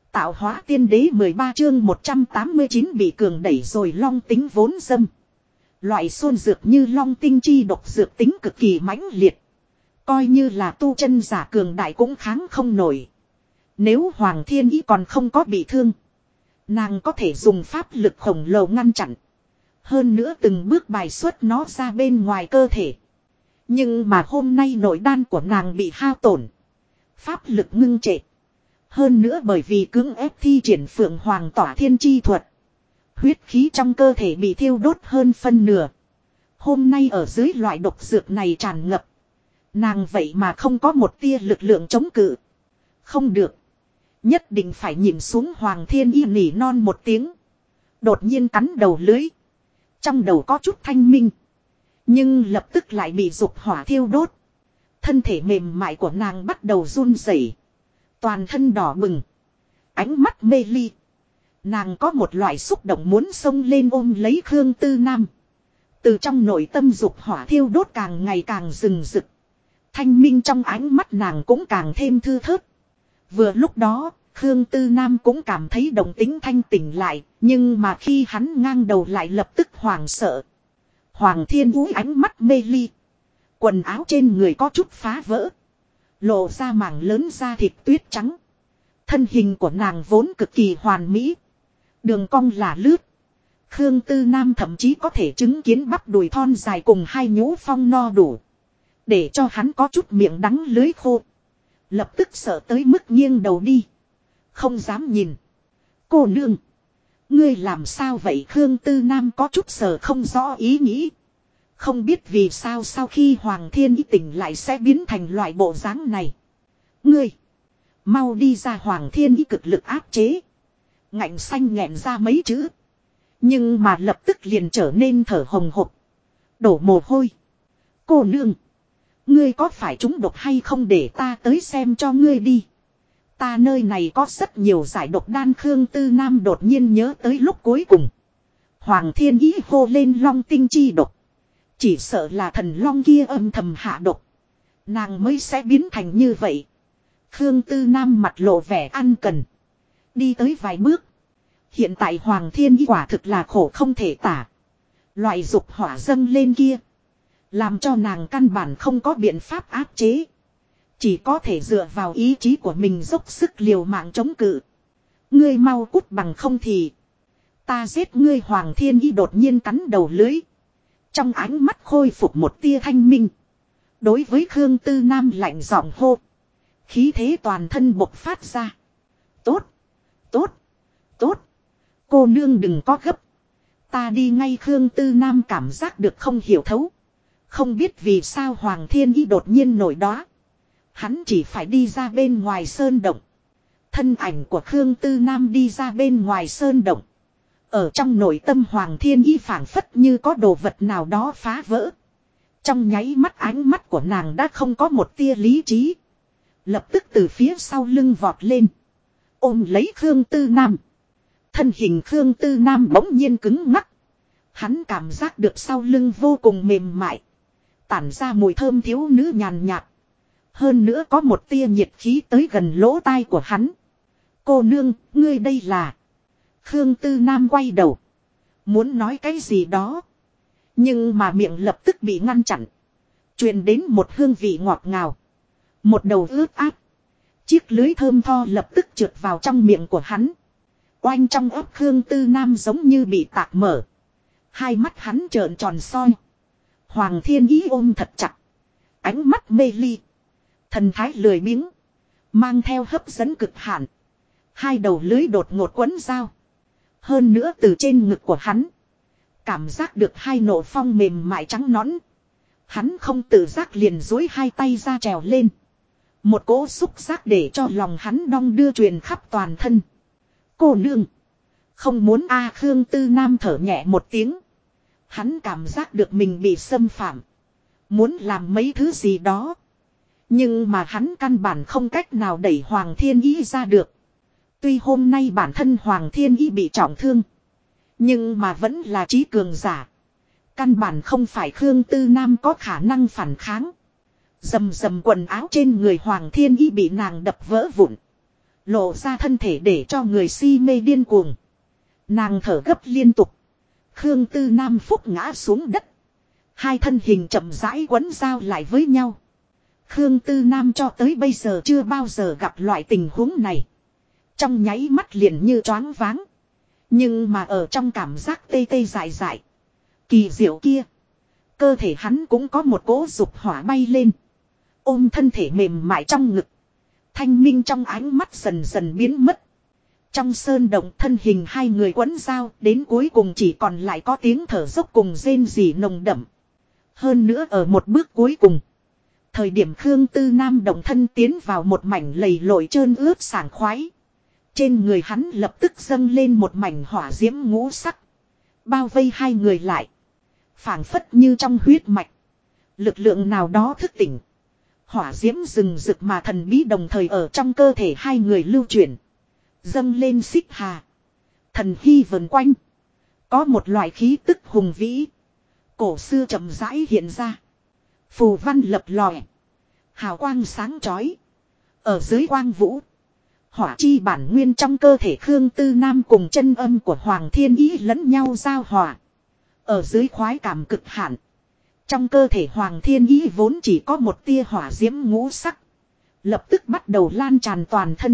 Tạo hóa tiên đế 13 chương 189 bị cường đẩy rồi long tính vốn dâm. Loại xuân dược như long tinh chi độc dược tính cực kỳ mãnh liệt. Coi như là tu chân giả cường đại cũng kháng không nổi. Nếu Hoàng Thiên Ý còn không có bị thương, nàng có thể dùng pháp lực khổng lồ ngăn chặn. Hơn nữa từng bước bài xuất nó ra bên ngoài cơ thể. Nhưng mà hôm nay nội đan của nàng bị hao tổn. Pháp lực ngưng trệ. Hơn nữa bởi vì cưỡng ép thi triển Phượng Hoàng tỏa thiên chi thuật. Huyết khí trong cơ thể bị thiêu đốt hơn phân nửa. Hôm nay ở dưới loại độc dược này tràn ngập. Nàng vậy mà không có một tia lực lượng chống cự. Không được. Nhất định phải nhìn xuống Hoàng Thiên Y nỉ non một tiếng. Đột nhiên cắn đầu lưới. Trong đầu có chút thanh minh. Nhưng lập tức lại bị dục hỏa thiêu đốt. Thân thể mềm mại của nàng bắt đầu run rẩy, toàn thân đỏ bừng, ánh mắt mê ly. Nàng có một loại xúc động muốn xông lên ôm lấy Khương Tư Nam. Từ trong nội tâm dục hỏa thiêu đốt càng ngày càng rừng rực. Thanh minh trong ánh mắt nàng cũng càng thêm thư thớt. Vừa lúc đó, Khương Tư Nam cũng cảm thấy động tính thanh tỉnh lại. Nhưng mà khi hắn ngang đầu lại lập tức hoảng sợ. Hoàng Thiên Úy ánh mắt mê ly. Quần áo trên người có chút phá vỡ. Lộ ra mảng lớn da thịt tuyết trắng. Thân hình của nàng vốn cực kỳ hoàn mỹ. Đường cong là lướt. Khương Tư Nam thậm chí có thể chứng kiến bắp đùi thon dài cùng hai nhũ phong no đủ. Để cho hắn có chút miệng đắng lưới khô. Lập tức sợ tới mức nghiêng đầu đi. Không dám nhìn. Cô nương. Ngươi làm sao vậy? Khương Tư Nam có chút sợ không rõ ý nghĩ. Không biết vì sao sau khi Hoàng Thiên Ý tỉnh lại sẽ biến thành loại bộ dáng này. Ngươi. Mau đi ra. Hoàng Thiên Ý cực lực áp chế. Ngạnh xanh nghẹn ra mấy chữ. Nhưng mà lập tức liền trở nên thở hồng hộc. Đổ mồ hôi. Cô nương. Ngươi có phải trúng độc hay không để ta tới xem cho ngươi đi. Ta nơi này có rất nhiều giải độc đan. Khương Tư Nam đột nhiên nhớ tới lúc cuối cùng. Hoàng Thiên Ý hô lên long tinh chi độc. Chỉ sợ là thần long kia âm thầm hạ độc. Nàng mới sẽ biến thành như vậy. Khương Tư Nam mặt lộ vẻ ăn cần. Đi tới vài bước. Hiện tại Hoàng Thiên Ý quả thực là khổ không thể tả. Loại dục hỏa dâng lên kia. Làm cho nàng căn bản không có biện pháp áp chế. Chỉ có thể dựa vào ý chí của mình dốc sức liều mạng chống cự. Ngươi mau cút bằng không thì. Ta giết ngươi. Hoàng Thiên Ý đột nhiên cắn đầu lưới. Trong ánh mắt khôi phục một tia thanh minh. Đối với Khương Tư Nam lạnh giọng hô. Khí thế toàn thân bộc phát ra. Tốt. Tốt. Tốt. Cô nương đừng có gấp. Ta đi ngay. Khương Tư Nam cảm giác được không hiểu thấu. Không biết vì sao Hoàng Thiên Ý đột nhiên nổi đó. Hắn chỉ phải đi ra bên ngoài sơn động. Thân ảnh của Khương Tư Nam đi ra bên ngoài sơn động. Ở trong nội tâm Hoàng Thiên Ý phảng phất như có đồ vật nào đó phá vỡ. Trong nháy mắt ánh mắt của nàng đã không có một tia lý trí. Lập tức từ phía sau lưng vọt lên. Ôm lấy Khương Tư Nam. Thân hình Khương Tư Nam bỗng nhiên cứng ngắc. Hắn cảm giác được sau lưng vô cùng mềm mại. Tản ra mùi thơm thiếu nữ nhàn nhạt. Hơn nữa có một tia nhiệt khí tới gần lỗ tai của hắn. Cô nương, ngươi đây là... Khương Tư Nam quay đầu. Muốn nói cái gì đó. Nhưng mà miệng lập tức bị ngăn chặn. Truyền đến một hương vị ngọt ngào. Một đầu ướt áp. Chiếc lưới thơm tho lập tức trượt vào trong miệng của hắn. Oanh trong ấp Khương Tư Nam giống như bị tạc mở. Hai mắt hắn trợn tròn soi. Hoàng Thiên Ý ôm thật chặt. Ánh mắt mê ly. Thần thái lười biếng. Mang theo hấp dẫn cực hạn. Hai đầu lưới đột ngột quấn dao. Hơn nữa từ trên ngực của hắn. Cảm giác được hai nộ phong mềm mại trắng nõn. Hắn không tự giác liền dối hai tay ra trèo lên. Một cỗ xúc giác để cho lòng hắn đong đưa truyền khắp toàn thân. Cô nương. Không muốn a. Khương Tư Nam thở nhẹ một tiếng. Hắn cảm giác được mình bị xâm phạm. Muốn làm mấy thứ gì đó. Nhưng mà hắn căn bản không cách nào đẩy Hoàng Thiên Ý ra được. Tuy hôm nay bản thân Hoàng Thiên Ý bị trọng thương. Nhưng mà vẫn là trí cường giả. Căn bản không phải Khương Tư Nam có khả năng phản kháng. Dầm dầm quần áo trên người Hoàng Thiên Ý bị nàng đập vỡ vụn. Lộ ra thân thể để cho người si mê điên cuồng. Nàng thở gấp liên tục. Khương Tư Nam phúc ngã xuống đất. Hai thân hình chậm rãi quấn giao lại với nhau. Khương Tư Nam cho tới bây giờ chưa bao giờ gặp loại tình huống này. Trong nháy mắt liền như choáng váng. Nhưng mà ở trong cảm giác tê tê dại dại. Kỳ diệu kia. Cơ thể hắn cũng có một cỗ dục hỏa bay lên. Ôm thân thể mềm mại trong ngực. Thanh minh trong ánh mắt dần dần biến mất. Trong sơn động thân hình hai người quấn dao đến cuối cùng chỉ còn lại có tiếng thở dốc cùng rên rỉ nồng đậm. Hơn nữa ở một bước cuối cùng. Thời điểm Khương Tư Nam động thân tiến vào một mảnh lầy lội trơn ướt sảng khoái. Trên người hắn lập tức dâng lên một mảnh hỏa diễm ngũ sắc. Bao vây hai người lại. Phảng phất như trong huyết mạch. Lực lượng nào đó thức tỉnh. Hỏa diễm rừng rực mà thần bí đồng thời ở trong cơ thể hai người lưu chuyển. Dâng lên xích hà. Thần hy vần quanh. Có một loại khí tức hùng vĩ. Cổ xưa chậm rãi hiện ra. Phù văn lập lòe. Hào quang sáng chói. Ở dưới quang vũ. Hỏa chi bản nguyên trong cơ thể Khương Tư Nam cùng chân âm của Hoàng Thiên Ý lẫn nhau giao hòa. Ở dưới khoái cảm cực hạn. Trong cơ thể Hoàng Thiên Ý vốn chỉ có một tia hỏa diễm ngũ sắc. Lập tức bắt đầu lan tràn toàn thân.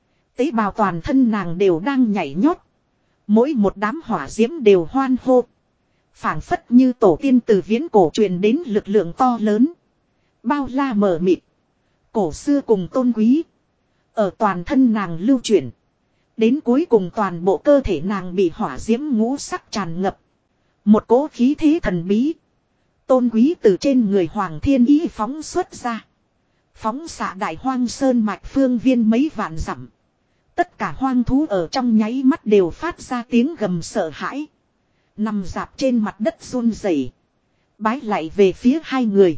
Tế bào toàn thân nàng đều đang nhảy nhót. Mỗi một đám hỏa diễm đều hoan hô. Phảng phất như tổ tiên từ viễn cổ truyền đến lực lượng to lớn. Bao la mờ mịt. Cổ xưa cùng tôn quý. Ở toàn thân nàng lưu chuyển. Đến cuối cùng toàn bộ cơ thể nàng bị hỏa diễm ngũ sắc tràn ngập. Một cỗ khí thế thần bí. Tôn quý từ trên người Hoàng Thiên Ý phóng xuất ra. Phóng xạ đại hoang sơn mạch phương viên mấy vạn dặm. Tất cả hoang thú ở trong nháy mắt đều phát ra tiếng gầm sợ hãi. Nằm dạp trên mặt đất run rẩy, bái lạy về phía hai người.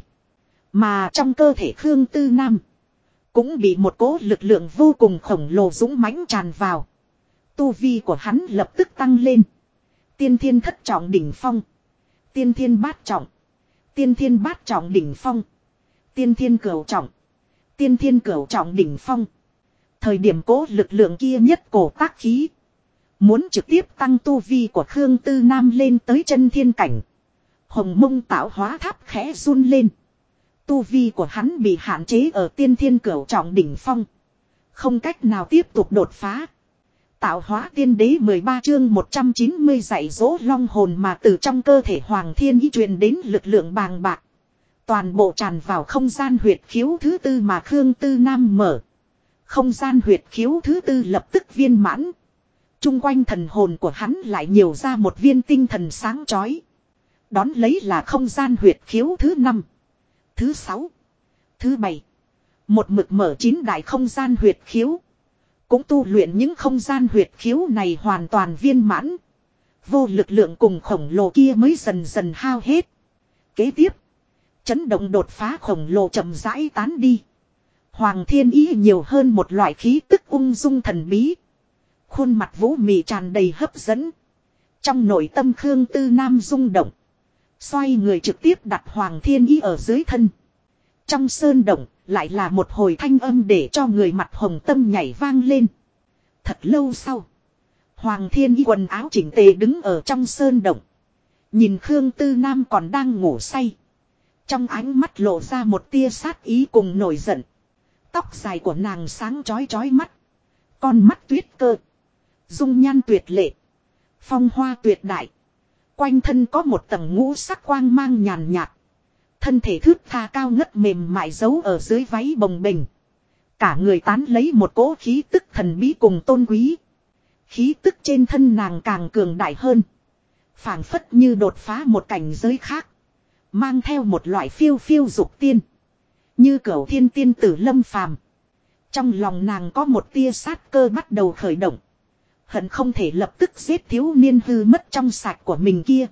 Mà trong cơ thể Khương Tư Nam cũng bị một cỗ lực lượng vô cùng khổng lồ dũng mãnh tràn vào. Tu vi của hắn lập tức tăng lên. Tiên thiên thất trọng đỉnh phong. Tiên thiên bát trọng. Tiên thiên bát trọng đỉnh phong. Tiên thiên cửu trọng. Tiên thiên cửu trọng đỉnh phong. Thời điểm cố lực lượng kia nhất cổ tác khí. Muốn trực tiếp tăng tu vi của Khương Tư Nam lên tới chân thiên cảnh. Hồng Mông tạo hóa tháp khẽ run lên. Tu vi của hắn bị hạn chế ở tiên thiên cửu trọng đỉnh phong. Không cách nào tiếp tục đột phá. Tạo hóa tiên đế 13 chương 190 dạy dỗ long hồn mà từ trong cơ thể Hoàng Thiên Ý truyền đến lực lượng bàng bạc. Toàn bộ tràn vào không gian huyệt khiếu thứ tư mà Khương Tư Nam mở. Không gian huyệt khiếu thứ tư lập tức viên mãn. Trung quanh thần hồn của hắn lại nhiều ra một viên tinh thần sáng chói. Đón lấy là không gian huyệt khiếu thứ 5, thứ 6, thứ 7. Một mực mở 9 đại không gian huyệt khiếu. Cũng tu luyện những không gian huyệt khiếu này hoàn toàn viên mãn. Vô lực lượng cùng khổng lồ kia mới dần dần hao hết. Kế tiếp, chấn động đột phá khổng lồ chậm rãi tán đi. Hoàng Thiên Ý nhiều hơn một loại khí tức ung dung thần bí. Khuôn mặt vũ mị tràn đầy hấp dẫn. Trong nội tâm Khương Tư Nam rung động. Xoay người trực tiếp đặt Hoàng Thiên Ý ở dưới thân. Trong sơn động lại là một hồi thanh âm để cho người mặt hồng tâm nhảy vang lên. Thật lâu sau, Hoàng Thiên Ý quần áo chỉnh tề đứng ở trong sơn động. Nhìn Khương Tư Nam còn đang ngủ say. Trong ánh mắt lộ ra một tia sát ý cùng nổi giận. Tóc dài của nàng sáng chói chói mắt. Con mắt tuyết cơ. Dung nhan tuyệt lệ. Phong hoa tuyệt đại. Quanh thân có một tầng ngũ sắc quang mang nhàn nhạt. Thân thể thướt tha cao ngất mềm mại giấu ở dưới váy bồng bềnh. Cả người tán lấy một cỗ khí tức thần bí cùng tôn quý. Khí tức trên thân nàng càng cường đại hơn. Phảng phất như đột phá một cảnh giới khác. Mang theo một loại phiêu phiêu dục tiên. Như cửu thiên tiên tử lâm phàm. Trong lòng nàng có một tia sát cơ bắt đầu khởi động. Hận không thể lập tức giết thiếu niên hư mất trong sạch của mình kia.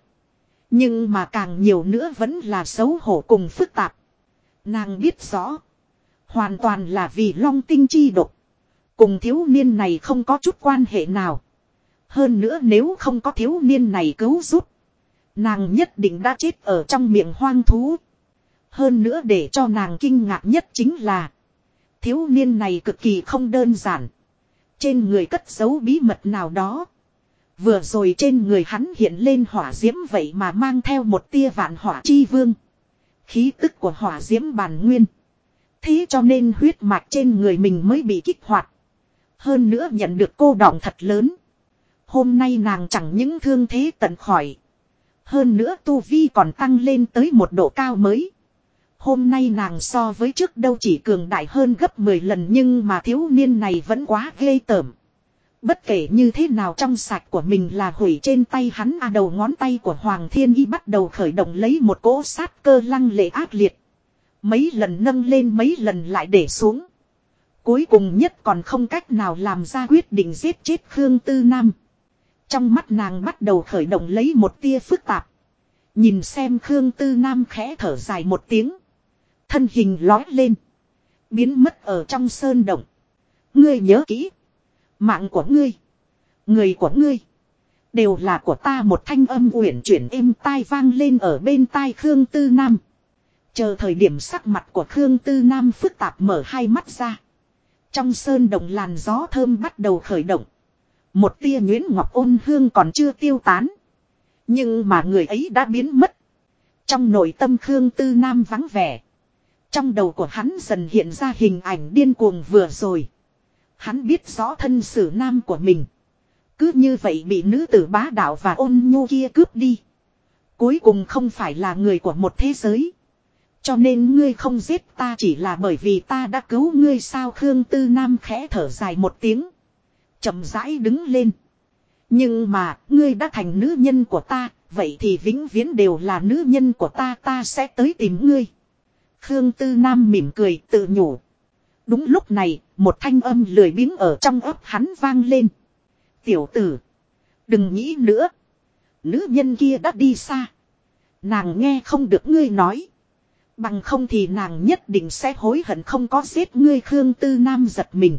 Nhưng mà càng nhiều nữa vẫn là xấu hổ cùng phức tạp. Nàng biết rõ. Hoàn toàn là vì long tinh chi độc. Cùng thiếu niên này không có chút quan hệ nào. Hơn nữa nếu không có thiếu niên này cứu giúp. Nàng nhất định đã chết ở trong miệng hoang thú. Hơn nữa để cho nàng kinh ngạc nhất chính là. Thiếu niên này cực kỳ không đơn giản. Trên người cất giấu bí mật nào đó. Vừa rồi trên người hắn hiện lên hỏa diễm vậy mà mang theo một tia vạn hỏa chi vương. Khí tức của hỏa diễm bản nguyên. Thế cho nên huyết mạch trên người mình mới bị kích hoạt. Hơn nữa nhận được cô đọng thật lớn. Hôm nay nàng chẳng những thương thế tận khỏi. Hơn nữa tu vi còn tăng lên tới một độ cao mới. Hôm nay nàng so với trước đâu chỉ cường đại hơn gấp 10 lần nhưng mà thiếu niên này vẫn quá ghê tởm. Bất kể như thế nào trong sạch của mình là hủy trên tay hắn đầu ngón tay của Hoàng Thiên Y bắt đầu khởi động lấy một cỗ sát cơ lăng lệ ác liệt. Mấy lần nâng lên mấy lần lại để xuống. Cuối cùng nhất còn không cách nào làm ra quyết định giết chết Khương Tư Nam. Trong mắt nàng bắt đầu khởi động lấy một tia phức tạp. Nhìn xem Khương Tư Nam khẽ thở dài một tiếng. Thân hình lói lên. Biến mất ở trong sơn động. Ngươi nhớ kỹ. Mạng của ngươi. Người của ngươi. Đều là của ta, một thanh âm uyển chuyển êm tai vang lên ở bên tai Khương Tư Nam. Chờ thời điểm sắc mặt của Khương Tư Nam phức tạp mở hai mắt ra. Trong sơn động làn gió thơm bắt đầu khởi động. Một tia nhuyễn ngọc ôn hương còn chưa tiêu tán. Nhưng mà người ấy đã biến mất. Trong nội tâm Khương Tư Nam vắng vẻ. Trong đầu của hắn dần hiện ra hình ảnh điên cuồng vừa rồi. Hắn biết rõ thân xử nam của mình. Cứ như vậy bị nữ tử bá đạo và ôn nhu kia cướp đi. Cuối cùng không phải là người của một thế giới. Cho nên ngươi không giết ta chỉ là bởi vì ta đã cứu ngươi sao? Khương Tư Nam khẽ thở dài một tiếng. Chậm rãi đứng lên. Nhưng mà ngươi đã thành nữ nhân của ta. Vậy thì vĩnh viễn đều là nữ nhân của ta. Ta sẽ tới tìm ngươi. Khương Tư Nam mỉm cười tự nhủ. Đúng lúc này một thanh âm lười biếng ở trong ấp hắn vang lên. Tiểu tử. Đừng nghĩ nữa. Nữ nhân kia đã đi xa. Nàng nghe không được ngươi nói. Bằng không thì nàng nhất định sẽ hối hận không có giết ngươi. Khương Tư Nam giật mình.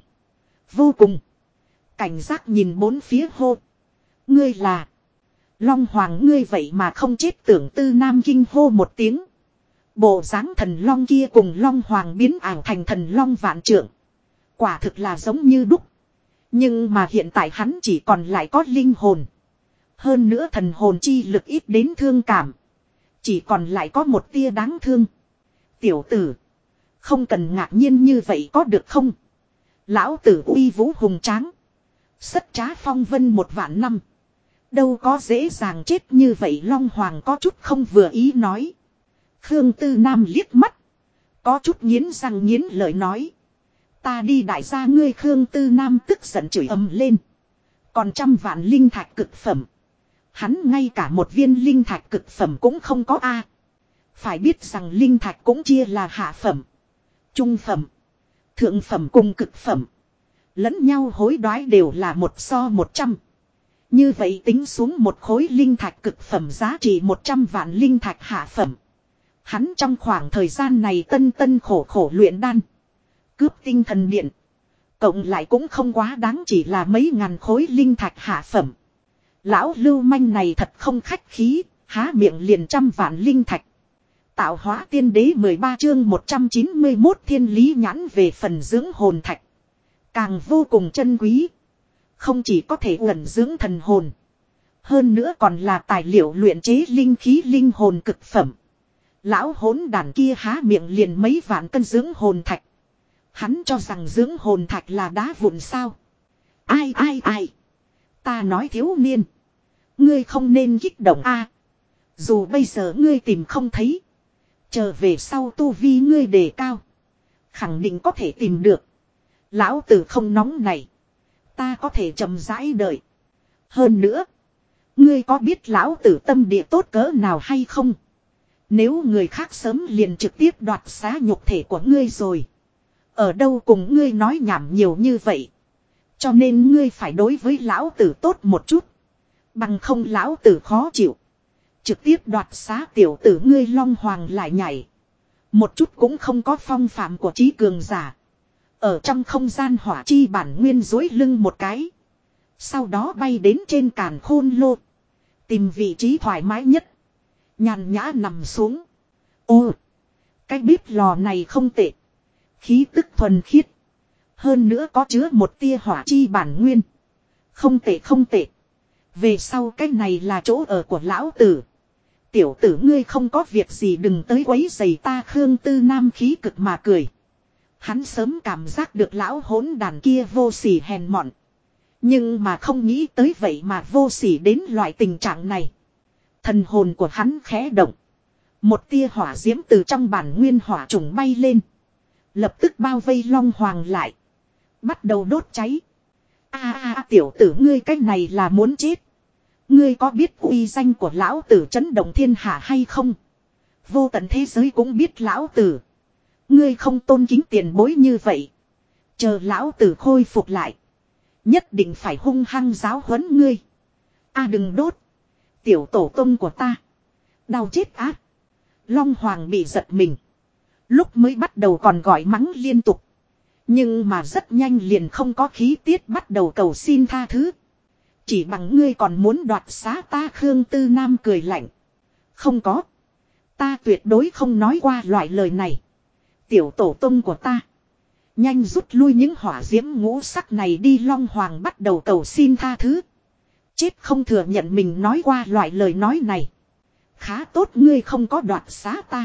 Vô cùng. Cảnh giác nhìn bốn phía hô. Ngươi là. Long Hoàng ngươi vậy mà không chết. Tưởng Tư Nam kinh hô một tiếng. Bộ dáng thần long kia cùng Long Hoàng biến ảo thành thần long vạn trượng. Quả thực là giống như đúc. Nhưng mà hiện tại hắn chỉ còn lại có linh hồn. Hơn nữa thần hồn chi lực ít đến thương cảm. Chỉ còn lại có một tia đáng thương. Tiểu tử. Không cần ngạc nhiên như vậy có được không? Lão tử uy vũ hùng tráng. Sất trá phong vân 1.000 năm. Đâu có dễ dàng chết như vậy. Long Hoàng có chút không vừa ý nói. Khương Tư Nam liếc mắt. Có chút nghiến răng nghiến lợi nói. Ta đi đại gia ngươi. Khương Tư Nam tức giận chửi ầm lên. Còn 100 vạn linh thạch cực phẩm. Hắn ngay cả một viên linh thạch cực phẩm cũng không có a. Phải biết rằng linh thạch cũng chia là hạ phẩm, trung phẩm, thượng phẩm cùng cực phẩm. Lẫn nhau hối đoái đều là 1:100. Như vậy tính xuống một khối linh thạch cực phẩm giá trị 100 vạn linh thạch hạ phẩm. Hắn trong khoảng thời gian này tân khổ khổ luyện đan. Cướp tinh thần điện. Cộng lại cũng không quá đáng chỉ là mấy ngàn khối linh thạch hạ phẩm. Lão lưu manh này thật không khách khí, há miệng liền 100 vạn linh thạch. Tạo hóa tiên đế 13 chương 191 thiên lý nhãn về phần dưỡng hồn thạch. Càng vô cùng chân quý. Không chỉ có thể ẩn dưỡng thần hồn. Hơn nữa còn là tài liệu luyện chế linh khí linh hồn cực phẩm. Lão hỗn đàn kia há miệng liền mấy vạn cân dưỡng hồn thạch. Hắn cho rằng dưỡng hồn thạch là đá vụn sao. Ai. Ta nói thiếu niên. Ngươi không nên kích động a. Dù bây giờ ngươi tìm không thấy. Chờ về sau tu vi ngươi đề cao. Khẳng định có thể tìm được. Lão tử không nóng này. Ta có thể chậm rãi đợi. Hơn nữa. Ngươi có biết lão tử tâm địa tốt cỡ nào hay không? Nếu người khác sớm liền trực tiếp đoạt xá nhục thể của ngươi rồi. Ở đâu cùng ngươi nói nhảm nhiều như vậy. Cho nên ngươi phải đối với lão tử tốt một chút. Bằng không lão tử khó chịu. Trực tiếp đoạt xá tiểu tử ngươi. Long Hoàng lại nhảy. Một chút cũng không có phong phạm của trí cường giả. Ở trong không gian hỏa chi bản nguyên dối lưng một cái. Sau đó bay đến trên càn khôn lô. Tìm vị trí thoải mái nhất. Nhàn nhã nằm xuống. Ô. Cái bếp lò này không tệ. Khí tức thuần khiết. Hơn nữa có chứa một tia hỏa chi bản nguyên. Không tệ không tệ. Về sau cái này là chỗ ở của lão tử. Tiểu tử ngươi không có việc gì đừng tới quấy rầy ta. Khương Tư Nam khí cực mà cười. Hắn sớm cảm giác được lão hỗn đàn kia vô sỉ hèn mọn. Nhưng mà không nghĩ tới vậy mà vô sỉ đến loại tình trạng này. Thần hồn của hắn khẽ động. Một tia hỏa diễm từ trong bản nguyên hỏa trùng bay lên. Lập tức bao vây Long Hoàng lại. Bắt đầu đốt cháy. Tiểu tử ngươi cách này là muốn chết. Ngươi có biết uy danh của lão tử chấn động thiên hạ hay không? Vô tận thế giới cũng biết lão tử. Ngươi không tôn kính tiền bối như vậy. Chờ lão tử khôi phục lại. Nhất định phải hung hăng giáo huấn ngươi. Đừng đốt. Tiểu tổ tông của ta. Đau chết á. Long Hoàng bị giật mình. Lúc mới bắt đầu còn gọi mắng liên tục. Nhưng mà rất nhanh liền không có khí tiết bắt đầu cầu xin tha thứ. Chỉ bằng ngươi còn muốn đoạt xá ta. Khương Tư Nam cười lạnh. Không có. Ta tuyệt đối không nói qua loại lời này. Tiểu tổ tông của ta. Nhanh rút lui những hỏa diễm ngũ sắc này đi. Long Hoàng bắt đầu cầu xin tha thứ. Chết không thừa nhận mình nói qua loại lời nói này. Khá tốt ngươi không có đoạt xá ta.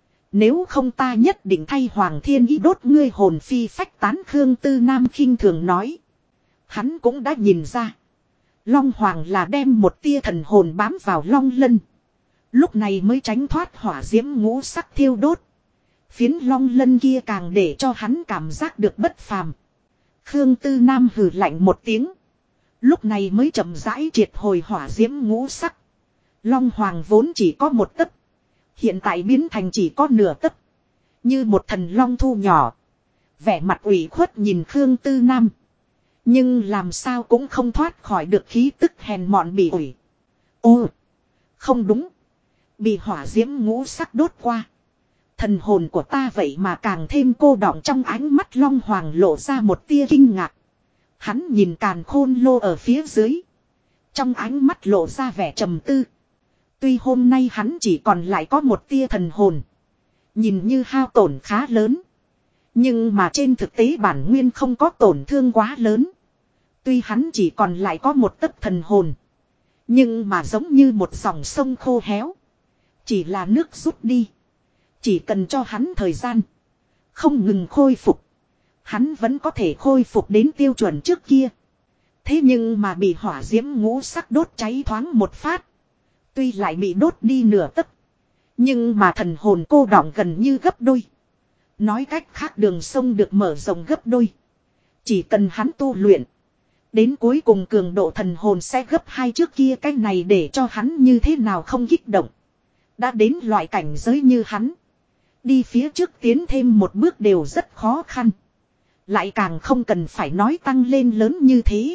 Nếu không ta nhất định thay Hoàng Thiên Ý đốt ngươi hồn phi phách tán. Khương Tư Nam khinh thường nói. Hắn cũng đã nhìn ra. Long Hoàng là đem một tia thần hồn bám vào Long Lân. Lúc này mới tránh thoát hỏa diễm ngũ sắc thiêu đốt. Phiến Long Lân kia càng để cho hắn cảm giác được bất phàm. Khương Tư Nam hừ lạnh một tiếng. Lúc này mới chậm rãi triệt hồi hỏa diễm ngũ sắc. Long Hoàng vốn chỉ có một tấc. Hiện tại biến thành chỉ có nửa tấc. Như một thần long thu nhỏ. Vẻ mặt ủy khuất nhìn Khương Tư Nam. Nhưng làm sao cũng không thoát khỏi được khí tức hèn mọn bị ủi. Ô! Không đúng. Bị hỏa diễm ngũ sắc đốt qua. Thần hồn của ta vậy mà càng thêm cô đọng. Trong ánh mắt Long Hoàng lộ ra một tia kinh ngạc. Hắn nhìn càn khôn lô ở phía dưới. Trong ánh mắt lộ ra vẻ trầm tư. Tuy hôm nay hắn chỉ còn lại có một tia thần hồn. Nhìn như hao tổn khá lớn. Nhưng mà trên thực tế bản nguyên không có tổn thương quá lớn. Tuy hắn chỉ còn lại có một tấc thần hồn. Nhưng mà giống như một dòng sông khô héo. Chỉ là nước rút đi. Chỉ cần cho hắn thời gian. Không ngừng khôi phục. Hắn vẫn có thể khôi phục đến tiêu chuẩn trước kia. Thế nhưng mà bị hỏa diễm ngũ sắc đốt cháy thoáng một phát. Tuy lại bị đốt đi nửa tấc. Nhưng mà thần hồn cô đọng gần như gấp đôi. Nói cách khác đường sông được mở rộng gấp đôi. Chỉ cần hắn tu luyện. Đến cuối cùng cường độ thần hồn sẽ gấp 2 trước kia. Cái này để cho hắn như thế nào không kích động. Đã đến loại cảnh giới như hắn. Đi phía trước tiến thêm một bước đều rất khó khăn. Lại càng không cần phải nói tăng lên lớn như thế.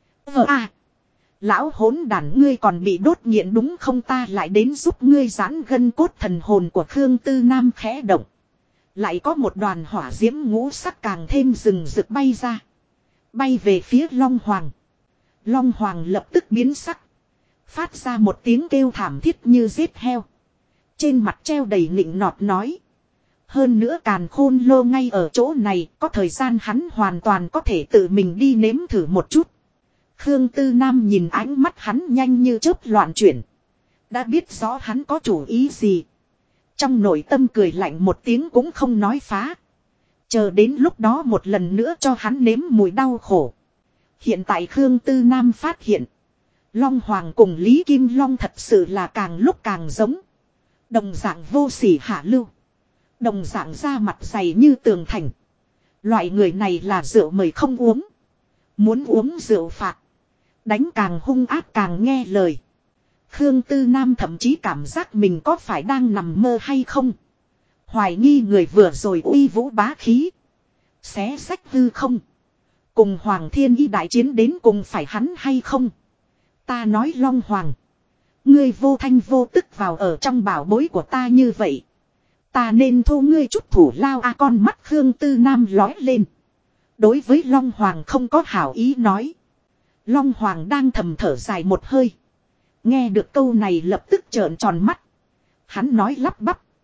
Lão hỗn đản ngươi còn bị đốt nghiện đúng không, ta lại đến giúp ngươi giãn gân cốt. Thần hồn của Khương Tư Nam khẽ động. Lại có một đoàn hỏa diễm ngũ sắc càng thêm rừng rực bay ra. Bay về phía Long Hoàng. Long Hoàng lập tức biến sắc. Phát ra một tiếng kêu thảm thiết như giết heo. Trên mặt treo đầy nịnh nọt nói. Hơn nữa càn khôn lô ngay ở chỗ này, có thời gian hắn hoàn toàn có thể tự mình đi nếm thử một chút. Khương Tư Nam nhìn ánh mắt hắn nhanh như chớp loạn chuyển. Đã biết rõ hắn có chủ ý gì. Trong nội tâm cười lạnh một tiếng cũng không nói phá. Chờ đến lúc đó một lần nữa cho hắn nếm mùi đau khổ. Hiện tại Khương Tư Nam phát hiện. Long Hoàng cùng Lý Kim Long thật sự là càng lúc càng giống. Đồng dạng vô sỉ hạ lưu. Đồng dạng da mặt dày như tường thành. Loại người này là rượu mời không uống. Muốn uống rượu phạt. Đánh càng hung ác càng nghe lời. Khương Tư Nam thậm chí cảm giác mình có phải đang nằm mơ hay không. Hoài nghi người vừa rồi uy vũ bá khí. Xé sách hư không. Cùng Hoàng Thiên Ý đại chiến đến cùng phải hắn hay không. Ta nói Long Hoàng. Ngươi vô thanh vô tức vào ở trong bảo bối của ta như vậy. Ta nên thu ngươi chút thủ lao con mắt Khương Tư Nam lói lên. Đối với Long Hoàng không có hảo ý nói. Long Hoàng đang thầm thở dài một hơi. Nghe được câu này lập tức trợn tròn mắt. Hắn nói lắp bắp.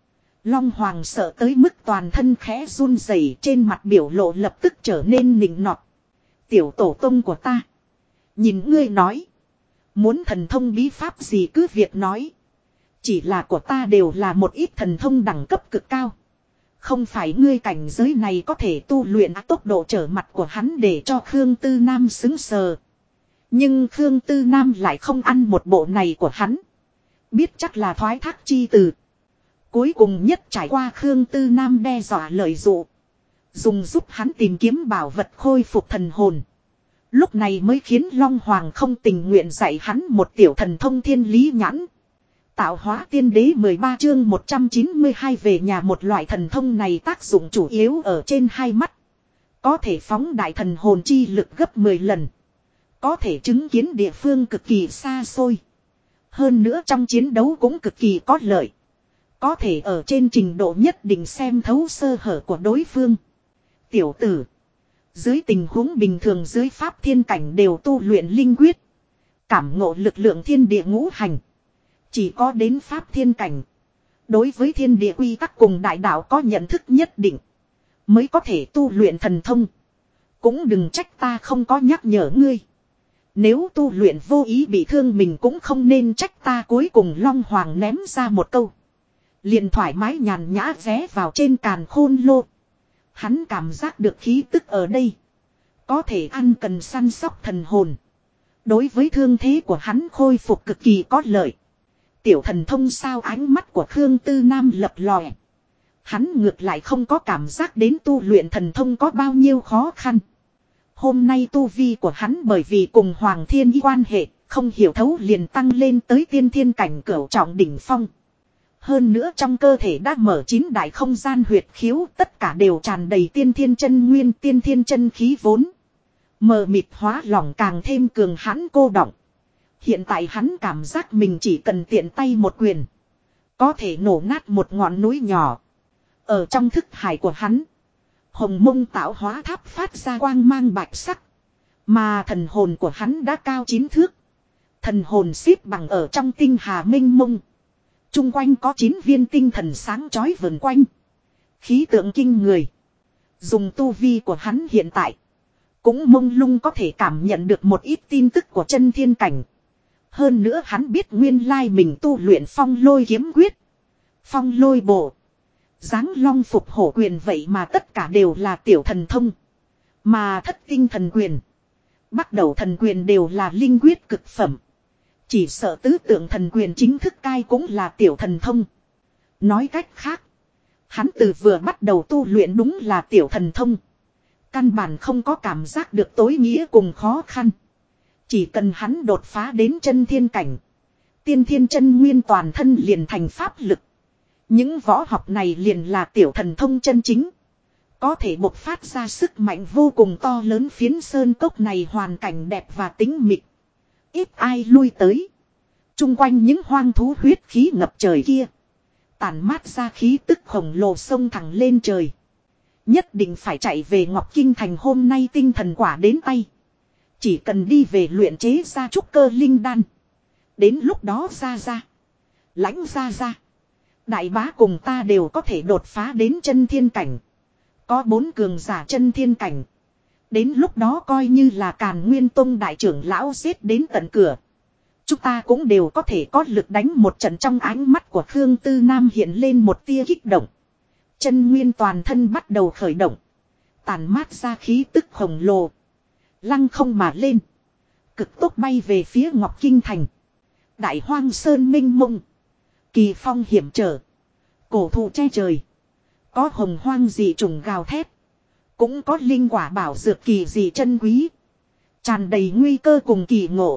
Long Hoàng sợ tới mức toàn thân khẽ run rẩy, trên mặt biểu lộ lập tức trở nên nịnh nọt. Tiểu tổ tông của ta. Nhìn ngươi nói. Muốn thần thông bí pháp gì cứ việc nói. Chỉ là của ta đều là một ít thần thông đẳng cấp cực cao. Không phải ngươi cảnh giới này có thể tu luyện tốc độ trở mặt của hắn để cho Khương Tư Nam xứng sờ. Nhưng Khương Tư Nam lại không ăn một bộ này của hắn. Biết chắc là thoái thác chi từ. Cuối cùng nhất trải qua Khương Tư Nam đe dọa lợi dụ. Dùng giúp hắn tìm kiếm bảo vật khôi phục thần hồn. Lúc này mới khiến Long Hoàng không tình nguyện dạy hắn một tiểu thần thông thiên lý nhãn. Tạo hóa tiên đế 13 chương 192 về nhà. Một loại thần thông này tác dụng chủ yếu ở trên hai mắt. Có thể phóng đại thần hồn chi lực gấp 10 lần. Có thể chứng kiến địa phương cực kỳ xa xôi. Hơn nữa trong chiến đấu cũng cực kỳ có lợi. Có thể ở trên trình độ nhất định xem thấu sơ hở của đối phương. Tiểu tử. Dưới tình huống bình thường dưới pháp thiên cảnh đều tu luyện linh quyết. Cảm ngộ lực lượng thiên địa ngũ hành. Chỉ có đến pháp thiên cảnh. Đối với thiên địa quy tắc cùng đại đạo có nhận thức nhất định. Mới có thể tu luyện thần thông. Cũng đừng trách ta không có nhắc nhở ngươi. Nếu tu luyện vô ý bị thương mình cũng không nên trách ta. Cuối cùng Long Hoàng ném ra một câu. Liền thoải mái nhàn nhã vé vào trên càn khôn lô. Hắn cảm giác được khí tức ở đây. Có thể ăn cần săn sóc thần hồn. Đối với thương thế của hắn khôi phục cực kỳ có lợi. Tiểu thần thông sao ánh mắt của Khương Tư Nam lập lòe. Hắn ngược lại không có cảm giác đến tu luyện thần thông có bao nhiêu khó khăn. Hôm nay tu vi của hắn bởi vì cùng Hoàng Thiên Y quan hệ, không hiểu thấu liền tăng lên tới tiên thiên cảnh cửu trọng đỉnh phong. Hơn nữa trong cơ thể đã mở 9 đại không gian huyệt khiếu, tất cả đều tràn đầy tiên thiên chân nguyên, tiên thiên chân khí vốn. Mờ mịt hóa lỏng càng thêm cường hãn cô đọng. Hiện tại hắn cảm giác mình chỉ cần tiện tay một quyền. Có thể nổ nát một ngọn núi nhỏ. Ở trong thức hải của hắn. Hồng mông tạo hóa tháp phát ra quang mang bạch sắc. Mà thần hồn của hắn đã cao 9 thước. Thần hồn xếp bằng ở trong tinh hà minh mông. Trung quanh có 9 viên tinh thần sáng chói vần quanh. Khí tượng kinh người. Dùng tu vi của hắn hiện tại. Cũng mông lung có thể cảm nhận được một ít tin tức của chân thiên cảnh. Hơn nữa hắn biết nguyên lai mình tu luyện phong lôi kiếm quyết. Phong lôi bộ. Giáng long phục hổ quyền vậy mà tất cả đều là tiểu thần thông. Mà thất tinh thần quyền. Bắt đầu thần quyền đều là linh quyết cực phẩm. Chỉ sợ tứ tượng thần quyền chính thức cai cũng là tiểu thần thông. Nói cách khác. Hắn từ vừa bắt đầu tu luyện đúng là tiểu thần thông. Căn bản không có cảm giác được tối nghĩa cùng khó khăn. Chỉ cần hắn đột phá đến chân thiên cảnh. Tiên thiên chân nguyên toàn thân liền thành pháp lực. Những võ học này liền là tiểu thần thông chân chính. Có thể bộc phát ra sức mạnh vô cùng to lớn phiến sơn cốc này hoàn cảnh đẹp và tĩnh mịch. Ít ai lui tới. Trung quanh những hoang thú huyết khí ngập trời kia. Tản mát ra khí tức khổng lồ sông thẳng lên trời. Nhất định phải chạy về Ngọc Kinh Thành hôm nay tinh thần quả đến tay. Chỉ cần đi về luyện chế ra trúc cơ linh đan. Đến lúc đó ra. Lãnh ra. Đại bá cùng ta đều có thể đột phá đến chân thiên cảnh. Có 4 cường giả chân thiên cảnh. Đến lúc đó coi như là Càn Nguyên Tông đại trưởng lão giết đến tận cửa. Chúng ta cũng đều có thể có lực đánh một trận. Trong ánh mắt của Khương Tư Nam hiện lên một tia kích động. Chân nguyên toàn thân bắt đầu khởi động. Tàn mát ra khí tức khổng lồ. Lăng không mà lên. Cực tốc bay về phía Ngọc Kinh Thành. Đại hoang sơn minh mông. Kỳ phong hiểm trở. Cổ thụ che trời. Có hồng hoang dị trùng gào thét. Cũng có linh quả bảo dược kỳ dị chân quý. Tràn đầy nguy cơ cùng kỳ ngộ.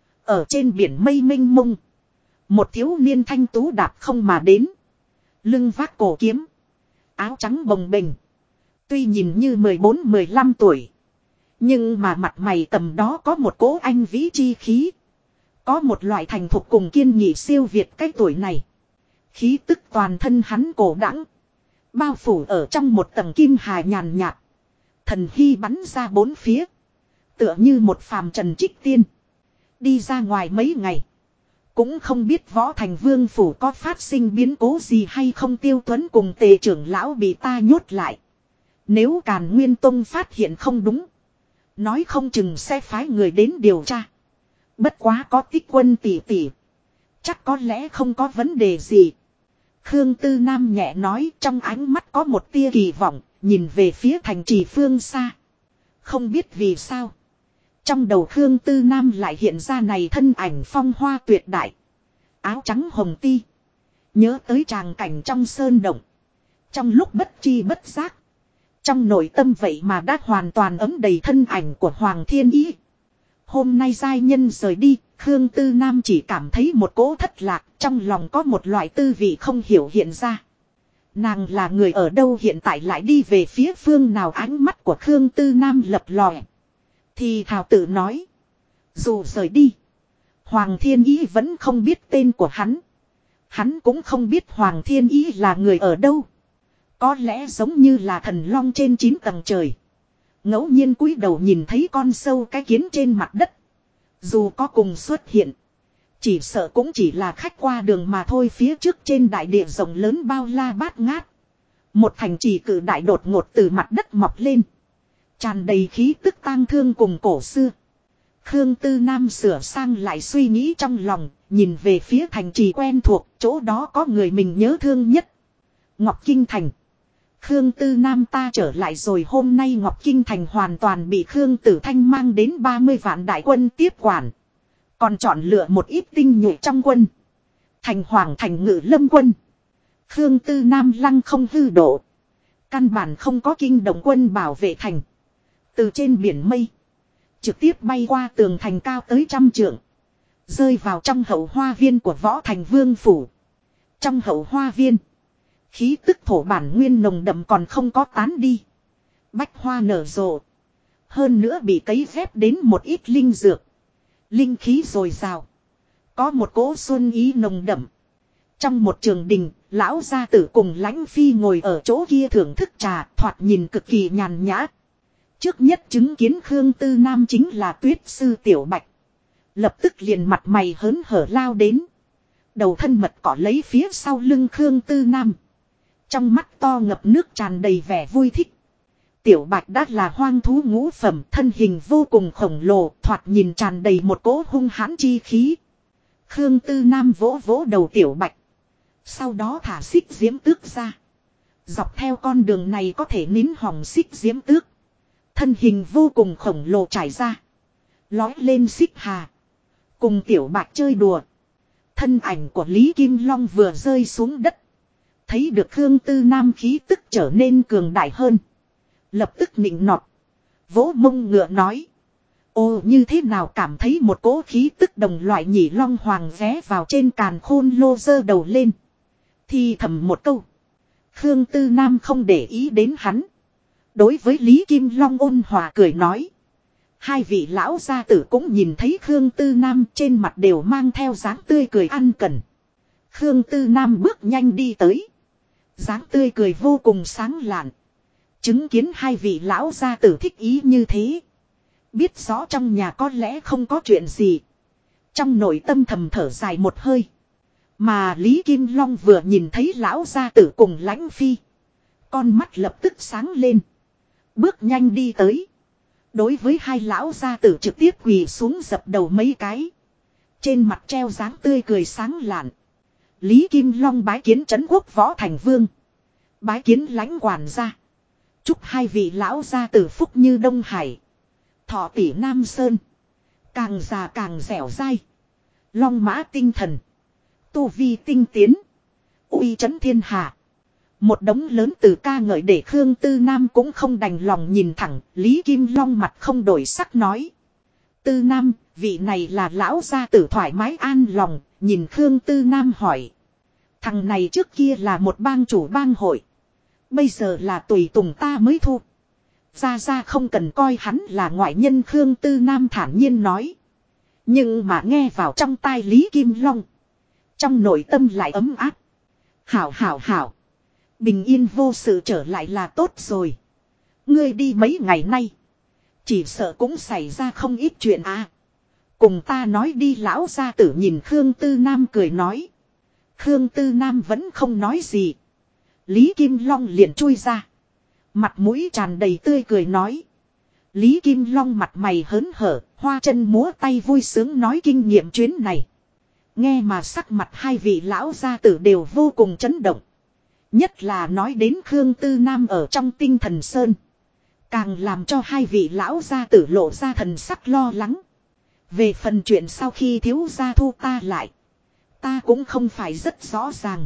Ở trên biển mây minh mông. Một thiếu niên thanh tú đạp không mà đến. Lưng vác cổ kiếm. Áo trắng bồng bềnh. Tuy nhìn như 14-15 tuổi. Nhưng mà mặt mày tầm đó có một cỗ anh vĩ chi khí. Có một loại thành thục cùng kiên nghị siêu việt cái tuổi này. Khí tức toàn thân hắn cổ đãng. Bao phủ ở trong một tầng kim hà nhàn nhạt. Thần hy bắn ra 4 phía. Tựa như một phàm trần trích tiên. Đi ra ngoài mấy ngày. Cũng không biết Võ Thành Vương phủ có phát sinh biến cố gì hay không. Tiêu Tuấn cùng Tề trưởng lão bị ta nhốt lại. Nếu Càn Nguyên Tông phát hiện không đúng, nói không chừng sẽ phái người đến điều tra. Bất quá có Tích Quân tỷ tỷ, chắc có lẽ không có vấn đề gì. Khương Tư Nam nhẹ nói, trong ánh mắt có một tia kỳ vọng, nhìn về phía thành trì phương xa. Không biết vì sao, trong đầu Khương Tư Nam lại hiện ra này thân ảnh phong hoa tuyệt đại. Áo trắng hồng ti. Nhớ tới tràng cảnh trong sơn động. Trong lúc bất chi bất giác, trong nội tâm vậy mà đã hoàn toàn ấm đầy thân ảnh của Hoàng Thiên Ý. Hôm nay giai nhân rời đi, Khương Tư Nam chỉ cảm thấy một cỗ thất lạc, trong lòng có một loại tư vị không hiểu hiện ra. Nàng là người ở đâu, hiện tại lại đi về phía phương nào? Ánh mắt của Khương Tư Nam lập lòe. Thì thào tự nói, dù rời đi, Hoàng Thiên Ý vẫn không biết tên của hắn. Hắn cũng không biết Hoàng Thiên Ý là người ở đâu. Có lẽ giống như là thần long trên 9 tầng trời, ngẫu nhiên cúi đầu nhìn thấy con sâu cái kiến trên mặt đất. Dù có cùng xuất hiện, chỉ sợ cũng chỉ là khách qua đường mà thôi. Phía trước trên đại địa rộng lớn bao la bát ngát, một thành trì cự đại đột ngột từ mặt đất mọc lên, tràn đầy khí tức tang thương cùng cổ xưa. Khương Tư Nam sửa sang lại suy nghĩ trong lòng, nhìn về phía thành trì quen thuộc, chỗ đó có người mình nhớ thương nhất. Ngọc Kinh Thành. Khương Tư Nam ta trở lại rồi. Hôm nay Ngọc Kinh Thành hoàn toàn bị Khương Tử Thanh mang đến 30 vạn đại quân tiếp quản. Còn chọn lựa một ít tinh nhuệ trong quân. Thành Hoàng thành Ngự Lâm quân. Khương Tư Nam lăng không hư độ. Căn bản không có kinh động quân bảo vệ thành. Từ trên biển mây, trực tiếp bay qua tường thành cao tới 100 trượng. Rơi vào trong hậu hoa viên của Võ Thành Vương phủ. Trong hậu hoa viên, khí tức thổ bản nguyên nồng đậm còn không có tán đi. Bách hoa nở rộ. Hơn nữa bị cấy ghép đến một ít linh dược. Linh khí dồi dào. Có một cỗ xuân ý nồng đậm. Trong một trường đình, lão gia tử cùng Lãnh Phi ngồi ở chỗ kia thưởng thức trà, thoạt nhìn cực kỳ nhàn nhã. Trước nhất chứng kiến Khương Tư Nam chính là Tuyết sư Tiểu Bạch. Lập tức liền mặt mày hớn hở lao đến. Đầu thân mật cỏ lấy phía sau lưng Khương Tư Nam. Trong mắt to ngập nước tràn đầy vẻ vui thích. Tiểu Bạch đã là hoang thú ngũ phẩm, thân hình vô cùng khổng lồ, thoạt nhìn tràn đầy một cỗ hung hãn chi khí. Khương Tư Nam vỗ vỗ đầu Tiểu Bạch. Sau đó thả xích diễm tước ra. Dọc theo con đường này có thể nín hỏng xích diễm tước. Thân hình vô cùng khổng lồ trải ra. Lói lên xích hà. Cùng Tiểu Bạch chơi đùa. Thân ảnh của Lý Kim Long vừa rơi xuống đất. Thấy được Khương Tư Nam khí tức trở nên cường đại hơn. Lập tức nịnh nọt. Vỗ mông ngựa nói. Ồ, như thế nào cảm thấy một cỗ khí tức đồng loại nhỉ? Long Hoàng ghé vào trên càn khôn lô giơ đầu lên. Thì thầm một câu. Khương Tư Nam không để ý đến hắn. Đối với Lý Kim Long ôn hòa cười nói. Hai vị lão gia tử cũng nhìn thấy Khương Tư Nam, trên mặt đều mang theo dáng tươi cười ăn cần. Khương Tư Nam bước nhanh đi tới. Dáng tươi cười vô cùng sáng lạn. Chứng kiến hai vị lão gia tử thích ý như thế. Biết rõ trong nhà có lẽ không có chuyện gì. Trong nội tâm thầm thở dài một hơi. Mà Lý Kim Long vừa nhìn thấy lão gia tử cùng Lãnh Phi. Con mắt lập tức sáng lên. Bước nhanh đi tới. Đối với hai lão gia tử trực tiếp quỳ xuống dập đầu mấy cái. Trên mặt treo dáng tươi cười sáng lạn. Lý Kim Long bái kiến trấn quốc Võ Thành Vương. Bái kiến Lãnh quản gia. Chúc hai vị lão gia tử phúc như Đông Hải. Thọ tỷ Nam Sơn. Càng già càng dẻo dai. Long mã tinh thần. Tu vi tinh tiến. Uy trấn thiên hạ. Một đống lớn từ ca ngợi để Khương Tư Nam cũng không đành lòng nhìn thẳng. Lý Kim Long mặt không đổi sắc nói. Tư Nam, vị này là lão gia tử thoải mái an lòng. Nhìn Khương Tư Nam hỏi. Thằng này trước kia là một bang chủ bang hội. Bây giờ là tùy tùng ta mới thu. Ra không cần coi hắn là ngoại nhân. Khương Tư Nam thản nhiên nói. Nhưng mà nghe vào trong tai Lý Kim Long. Trong nội tâm lại ấm áp. Hảo. Bình yên vô sự trở lại là tốt rồi. Ngươi đi mấy ngày nay. Chỉ sợ cũng xảy ra không ít chuyện à. Cùng ta nói đi lão gia tử nhìn Khương Tư Nam cười nói. Khương Tư Nam vẫn không nói gì. Lý Kim Long liền chui ra. Mặt mũi tràn đầy tươi cười nói. Lý Kim Long mặt mày hớn hở, hoa chân múa tay vui sướng nói kinh nghiệm chuyến này. Nghe mà sắc mặt hai vị lão gia tử đều vô cùng chấn động. Nhất là nói đến Khương Tư Nam ở trong Tinh Thần Sơn. Càng làm cho hai vị lão gia tử lộ ra thần sắc lo lắng. Về phần chuyện sau khi thiếu gia thu ta lại. Ta cũng không phải rất rõ ràng.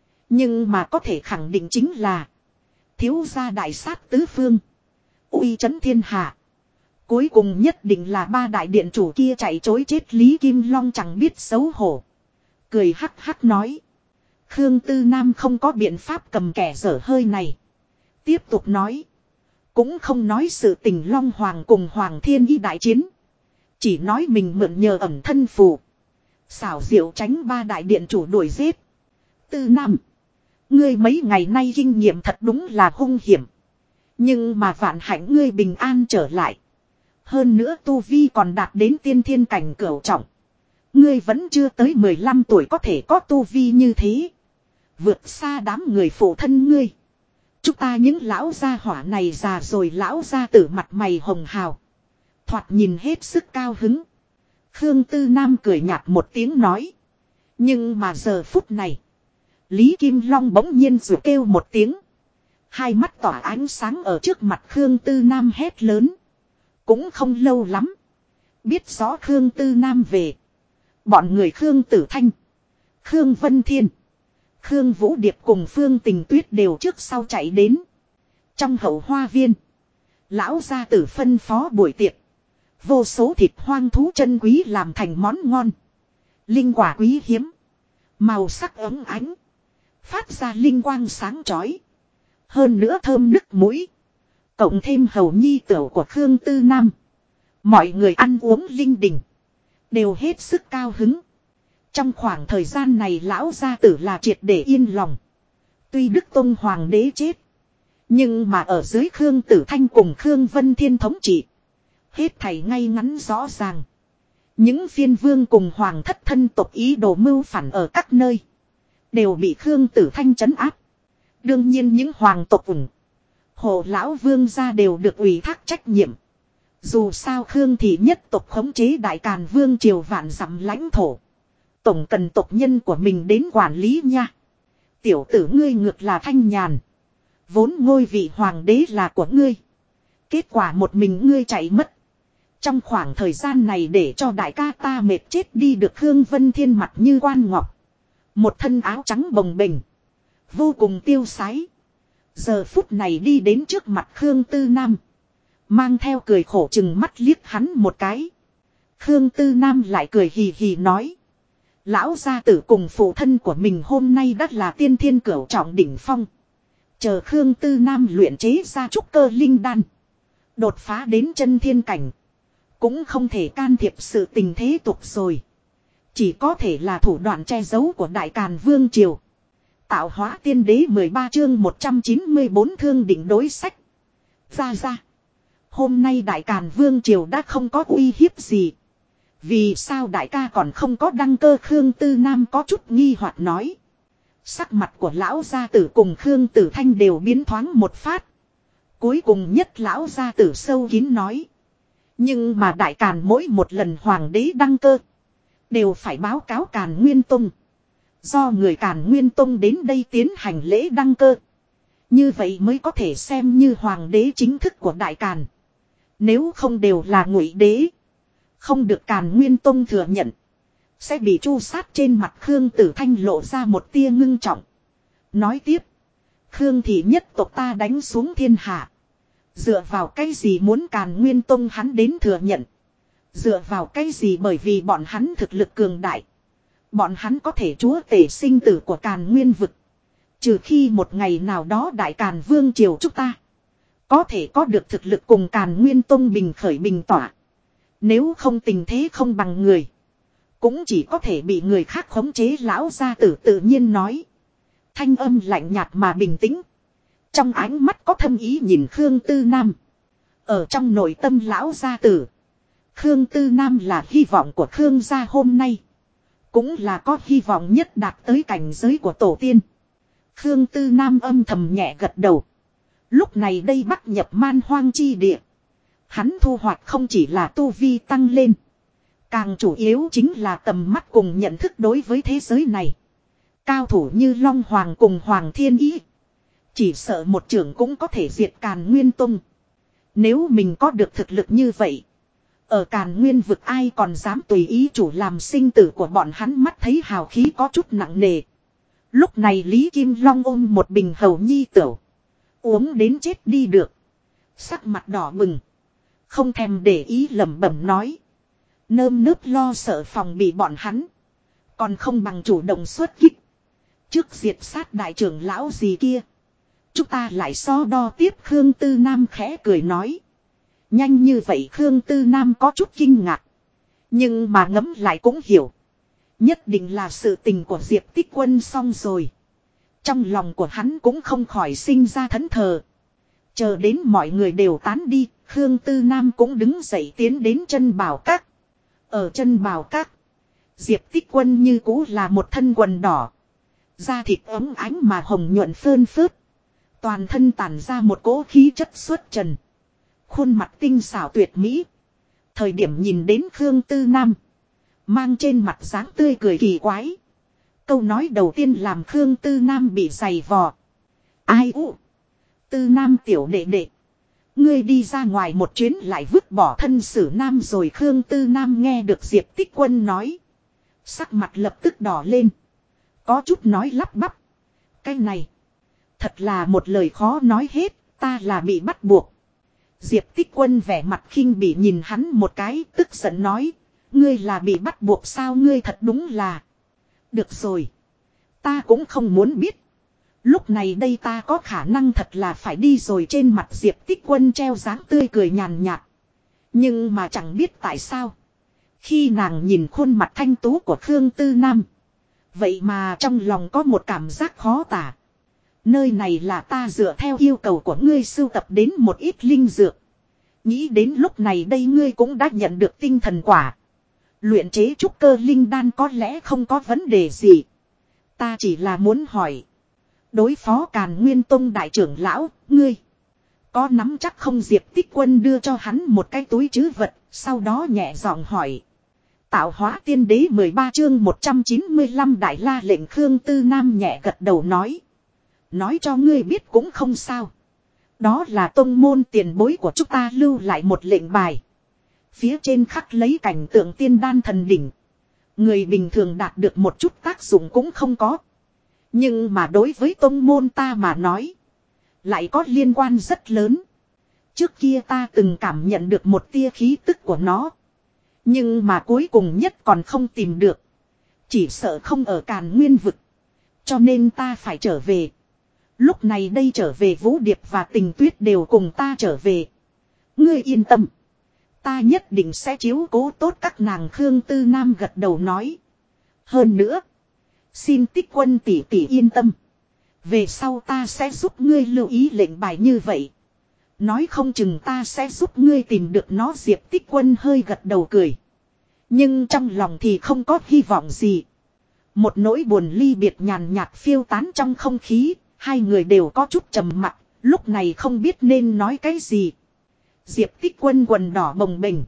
Nhưng mà có thể khẳng định chính là. Thiếu gia đại sát tứ phương. Uy chấn thiên hạ. Cuối cùng nhất định là ba đại điện chủ kia chạy chối chết Lý Kim Long chẳng biết xấu hổ. Cười hắc hắc nói. Khương Tư Nam không có biện pháp cầm kẻ dở hơi này. Tiếp tục nói. Cũng không nói sự tình Long Hoàng cùng Hoàng Thiên Y đại chiến. Chỉ nói mình mượn nhờ ẩn thân phù. Xảo diệu tránh ba đại điện chủ đuổi giết. Tư Nam. Ngươi mấy ngày nay kinh nghiệm thật đúng là hung hiểm. Nhưng mà vạn hạnh ngươi bình an trở lại. Hơn nữa tu vi còn đạt đến tiên thiên cảnh cửu trọng. Ngươi vẫn chưa tới 15 tuổi có thể có tu vi như thế. Vượt xa đám người phụ thân ngươi. Chúng ta những lão gia hỏa này già rồi lão gia tử mặt mày hồng hào. Thoạt nhìn hết sức cao hứng. Khương Tư Nam cười nhạt một tiếng nói. Nhưng mà giờ phút này. Lý Kim Long bỗng nhiên rủ kêu một tiếng. Hai mắt tỏa ánh sáng ở trước mặt Khương Tư Nam hét lớn. Cũng không lâu lắm. Biết rõ Khương Tư Nam về. Bọn người Khương Tử Thanh. Khương Vân Thiên. Khương Vũ Điệp cùng Phương Tình Tuyết đều trước sau chạy đến. Trong hậu hoa viên. Lão gia tử phân phó buổi tiệc. Vô số thịt hoang thú chân quý làm thành món ngon. Linh quả quý hiếm. Màu sắc ấm ánh. Phát ra linh quang sáng chói. Hơn nữa thơm nức mũi. Cộng thêm hầu nhi tửu của Khương Tư Nam. Mọi người ăn uống linh đình. Đều hết sức cao hứng. Trong khoảng thời gian này lão gia tử là triệt để yên lòng. Tuy Đức Tông Hoàng đế chết. Nhưng mà ở dưới Khương Tử Thanh cùng Khương Vân Thiên thống trị. Hết thảy ngay ngắn rõ ràng. Những phiên vương cùng hoàng thất thân tộc ý đồ mưu phản ở các nơi. Đều bị Khương Tử Thanh trấn áp. Đương nhiên những hoàng tộc ủng. Hồ lão vương gia đều được ủy thác trách nhiệm. Dù sao Khương thị nhất tộc khống chế Đại Càn Vương triều vạn dặm lãnh thổ. Tổng cần tộc nhân của mình đến quản lý nha. Tiểu tử ngươi ngược là thanh nhàn. Vốn ngôi vị hoàng đế là của ngươi. Kết quả một mình ngươi chạy mất. Trong khoảng thời gian này để cho đại ca ta mệt chết đi được Khương Vân Thiên mặt như quan ngọc. Một thân áo trắng bồng bềnh. Vô cùng tiêu sái. Giờ phút này đi đến trước mặt Khương Tư Nam. Mang theo cười khổ chừng mắt liếc hắn một cái. Khương Tư Nam lại cười hì hì nói. Lão gia tử cùng phụ thân của mình hôm nay đã là tiên thiên cửu trọng đỉnh phong. Chờ Khương Tư Nam luyện chế ra trúc cơ linh đan. Đột phá đến chân thiên cảnh. Cũng không thể can thiệp sự tình thế tục rồi. Chỉ có thể là thủ đoạn che giấu của Đại Càn Vương triều. Tạo hóa tiên đế 13 chương 194 thương định đối sách. Ra. Hôm nay Đại Càn Vương triều đã không có uy hiếp gì. Vì sao đại ca còn không có đăng cơ Khương Tư Nam có chút nghi hoặc nói. Sắc mặt của lão gia tử cùng Khương Tử Thanh đều biến thoáng một phát. Cuối cùng nhất lão gia tử sâu kín nói. Nhưng mà Đại Càn mỗi một lần hoàng đế đăng cơ. Đều phải báo cáo Càn Nguyên Tông. Do người Càn Nguyên Tông đến đây tiến hành lễ đăng cơ. Như vậy mới có thể xem như hoàng đế chính thức của Đại Càn. Nếu không đều là ngụy đế. Không được Càn Nguyên Tông thừa nhận. Sẽ bị tru sát trên mặt Khương Tử Thanh lộ ra một tia ngưng trọng. Nói tiếp. Khương thị nhất tộc ta đánh xuống thiên hạ. Dựa vào cái gì muốn Càn Nguyên Tông hắn đến thừa nhận. Dựa vào cái gì bởi vì bọn hắn thực lực cường đại. Bọn hắn có thể chúa tể sinh tử của Càn Nguyên vực. Trừ khi một ngày nào đó Đại Càn Vương triều chúng ta. Có thể có được thực lực cùng Càn Nguyên Tông bình khởi bình tỏa. Nếu không tình thế không bằng người. Cũng chỉ có thể bị người khác khống chế lão gia tử tự nhiên nói. Thanh âm lạnh nhạt mà bình tĩnh. Trong ánh mắt có thâm ý nhìn Khương Tư Nam. Ở trong nội tâm lão gia tử. Khương Tư Nam là hy vọng của Khương gia hôm nay. Cũng là có hy vọng nhất đạt tới cảnh giới của tổ tiên. Khương Tư Nam âm thầm nhẹ gật đầu. Lúc này đây bắt nhập man hoang chi địa. Hắn thu hoạch không chỉ là tu vi tăng lên. Càng chủ yếu chính là tầm mắt cùng nhận thức đối với thế giới này. Cao thủ như Long Hoàng cùng Hoàng Thiên Ý. Chỉ sợ một trưởng cũng có thể diệt Càn Nguyên Tông. Nếu mình có được thực lực như vậy. Ở Càn Nguyên vực ai còn dám tùy ý chủ làm sinh tử của bọn hắn, mắt thấy hào khí có chút nặng nề. Lúc này Lý Kim Long ôm một bình hầu nhi tửu. Uống đến chết đi được. Sắc mặt đỏ bừng. Không thèm để ý lẩm bẩm nói. Nơm nớp lo sợ phòng bị bọn hắn. Còn không bằng chủ động xuất kích. Trước diệt sát đại trưởng lão gì kia. Chúng ta lại so đo tiếp. Khương Tư Nam khẽ cười nói. Nhanh như vậy Khương Tư Nam có chút kinh ngạc. Nhưng mà ngẫm lại cũng hiểu. Nhất định là sự tình của Diệp Tích Quân xong rồi. Trong lòng của hắn cũng không khỏi sinh ra thẫn thờ. Chờ đến mọi người đều tán đi, Khương Tư Nam cũng đứng dậy tiến đến chân bảo các. Ở chân bảo các, Diệp Tích Quân như cũ là một thân quần đỏ. Da thịt ấm ánh mà hồng nhuận phơn phớt. Toàn thân tản ra một cỗ khí chất xuất trần. Khuôn mặt tinh xảo tuyệt mỹ. Thời điểm nhìn đến Khương Tư Nam, mang trên mặt dáng tươi cười kỳ quái. Câu nói đầu tiên làm Khương Tư Nam bị giày vò. Ai u? Tư Nam tiểu đệ đệ. Ngươi đi ra ngoài một chuyến lại vứt bỏ thân sử nam rồi. Khương Tư Nam nghe được Diệp Tích Quân nói. Sắc mặt lập tức đỏ lên. Có chút nói lắp bắp. Cái này. Thật là một lời khó nói hết. Ta là bị bắt buộc. Diệp Tích Quân vẻ mặt khinh bỉ nhìn hắn một cái, tức giận nói. Ngươi là bị bắt buộc sao? Ngươi thật đúng là. Được rồi. Ta cũng không muốn biết. Lúc này đây ta có khả năng thật là phải đi rồi. Trên mặt Diệp Tích Quân treo dáng tươi cười nhàn nhạt. Nhưng mà chẳng biết tại sao. Khi nàng nhìn khuôn mặt thanh tú của Khương Tư Nam. Vậy mà trong lòng có một cảm giác khó tả. Nơi này là ta dựa theo yêu cầu của ngươi sưu tập đến một ít linh dược. Nghĩ đến lúc này đây ngươi cũng đã nhận được tinh thần quả. Luyện chế trúc cơ linh đan có lẽ không có vấn đề gì. Ta chỉ là muốn hỏi. Đối phó Càn Nguyên Tông đại trưởng lão, ngươi có nắm chắc không? Diệp Tích Quân đưa cho hắn một cái túi trữ vật, sau đó nhẹ giọng hỏi. Tạo hóa tiên đế 13 chương 195 đại la lệnh. Khương Tư Nam nhẹ gật đầu nói. Nói cho ngươi biết cũng không sao. Đó là tông môn tiền bối của chúng ta lưu lại một lệnh bài. Phía trên khắc lấy cảnh tượng tiên đan thần đỉnh. Người bình thường đạt được một chút tác dụng cũng không có. Nhưng mà đối với tông môn ta mà nói. Lại có liên quan rất lớn. Trước kia ta từng cảm nhận được một tia khí tức của nó. Nhưng mà cuối cùng nhất còn không tìm được. Chỉ sợ không ở Càn Nguyên vực. Cho nên ta phải trở về. Lúc này đây trở về Vũ Điệp và Tình Tuyết đều cùng ta trở về. Ngươi yên tâm. Ta nhất định sẽ chiếu cố tốt các nàng. Khương Tư Nam gật đầu nói. Hơn nữa. Xin Tích Quân tỷ tỷ yên tâm. Về sau ta sẽ giúp ngươi lưu ý lệnh bài như vậy. Nói không chừng ta sẽ giúp ngươi tìm được nó. Diệp Tích Quân hơi gật đầu cười. Nhưng trong lòng thì không có hy vọng gì. Một nỗi buồn ly biệt nhàn nhạt phiêu tán trong không khí. Hai người đều có chút trầm mặc. Lúc này không biết nên nói cái gì. Diệp Tích Quân quần đỏ bồng bềnh.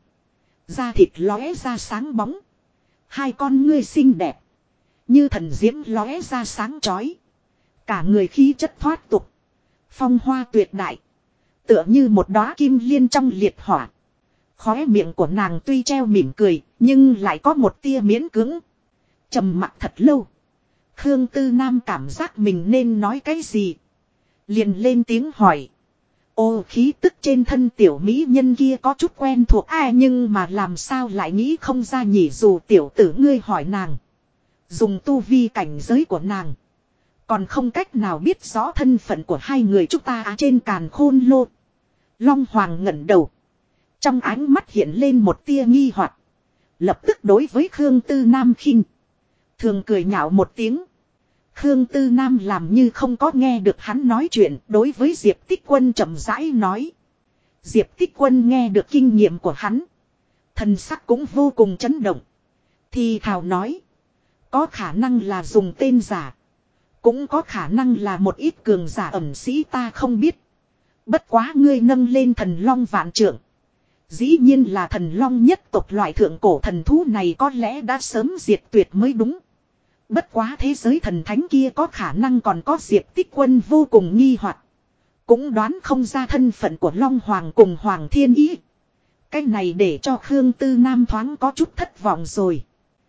Da thịt lóe ra sáng bóng. Hai con ngươi xinh đẹp. Như thần diễm lóe ra sáng chói. Cả người khí chất thoát tục. Phong hoa tuyệt đại. Tựa như một đóa kim liên trong liệt hỏa. Khóe miệng của nàng tuy treo mỉm cười. Nhưng lại có một tia miễn cưỡng. Trầm mặc thật lâu. Khương Tư Nam cảm giác mình nên nói cái gì. Liền lên tiếng hỏi. Ô, khí tức trên thân tiểu mỹ nhân kia có chút quen thuộc nhưng mà làm sao lại nghĩ không ra nhỉ. Dù tiểu tử ngươi hỏi nàng. Dùng tu vi cảnh giới của nàng. Còn không cách nào biết rõ thân phận của hai người chúng ta trên Càn Khôn Lô. Long Hoàng ngẩng đầu. Trong ánh mắt hiện lên một tia nghi hoặc. Lập tức đối với Khương Tư Nam khinh thường cười nhạo một tiếng. Khương Tư Nam làm như không có nghe được hắn nói chuyện. Đối với Diệp Tích Quân chậm rãi nói. Diệp Tích Quân nghe được kinh nghiệm của hắn. Thần sắc cũng vô cùng chấn động. Thì thào nói. Có khả năng là dùng tên giả. Cũng có khả năng là một ít cường giả ẩn sĩ ta không biết. Bất quá ngươi nâng lên thần long vạn trượng. Dĩ nhiên là thần long nhất tộc loại thượng cổ thần thú này có lẽ đã sớm diệt tuyệt mới đúng. Bất quá thế giới thần thánh kia có khả năng còn có Diệp Tích Quân vô cùng nghi hoặc. Cũng đoán không ra thân phận của Long Hoàng cùng Hoàng Thiên Ý. Cái này để cho Khương Tư Nam thoáng có chút thất vọng rồi.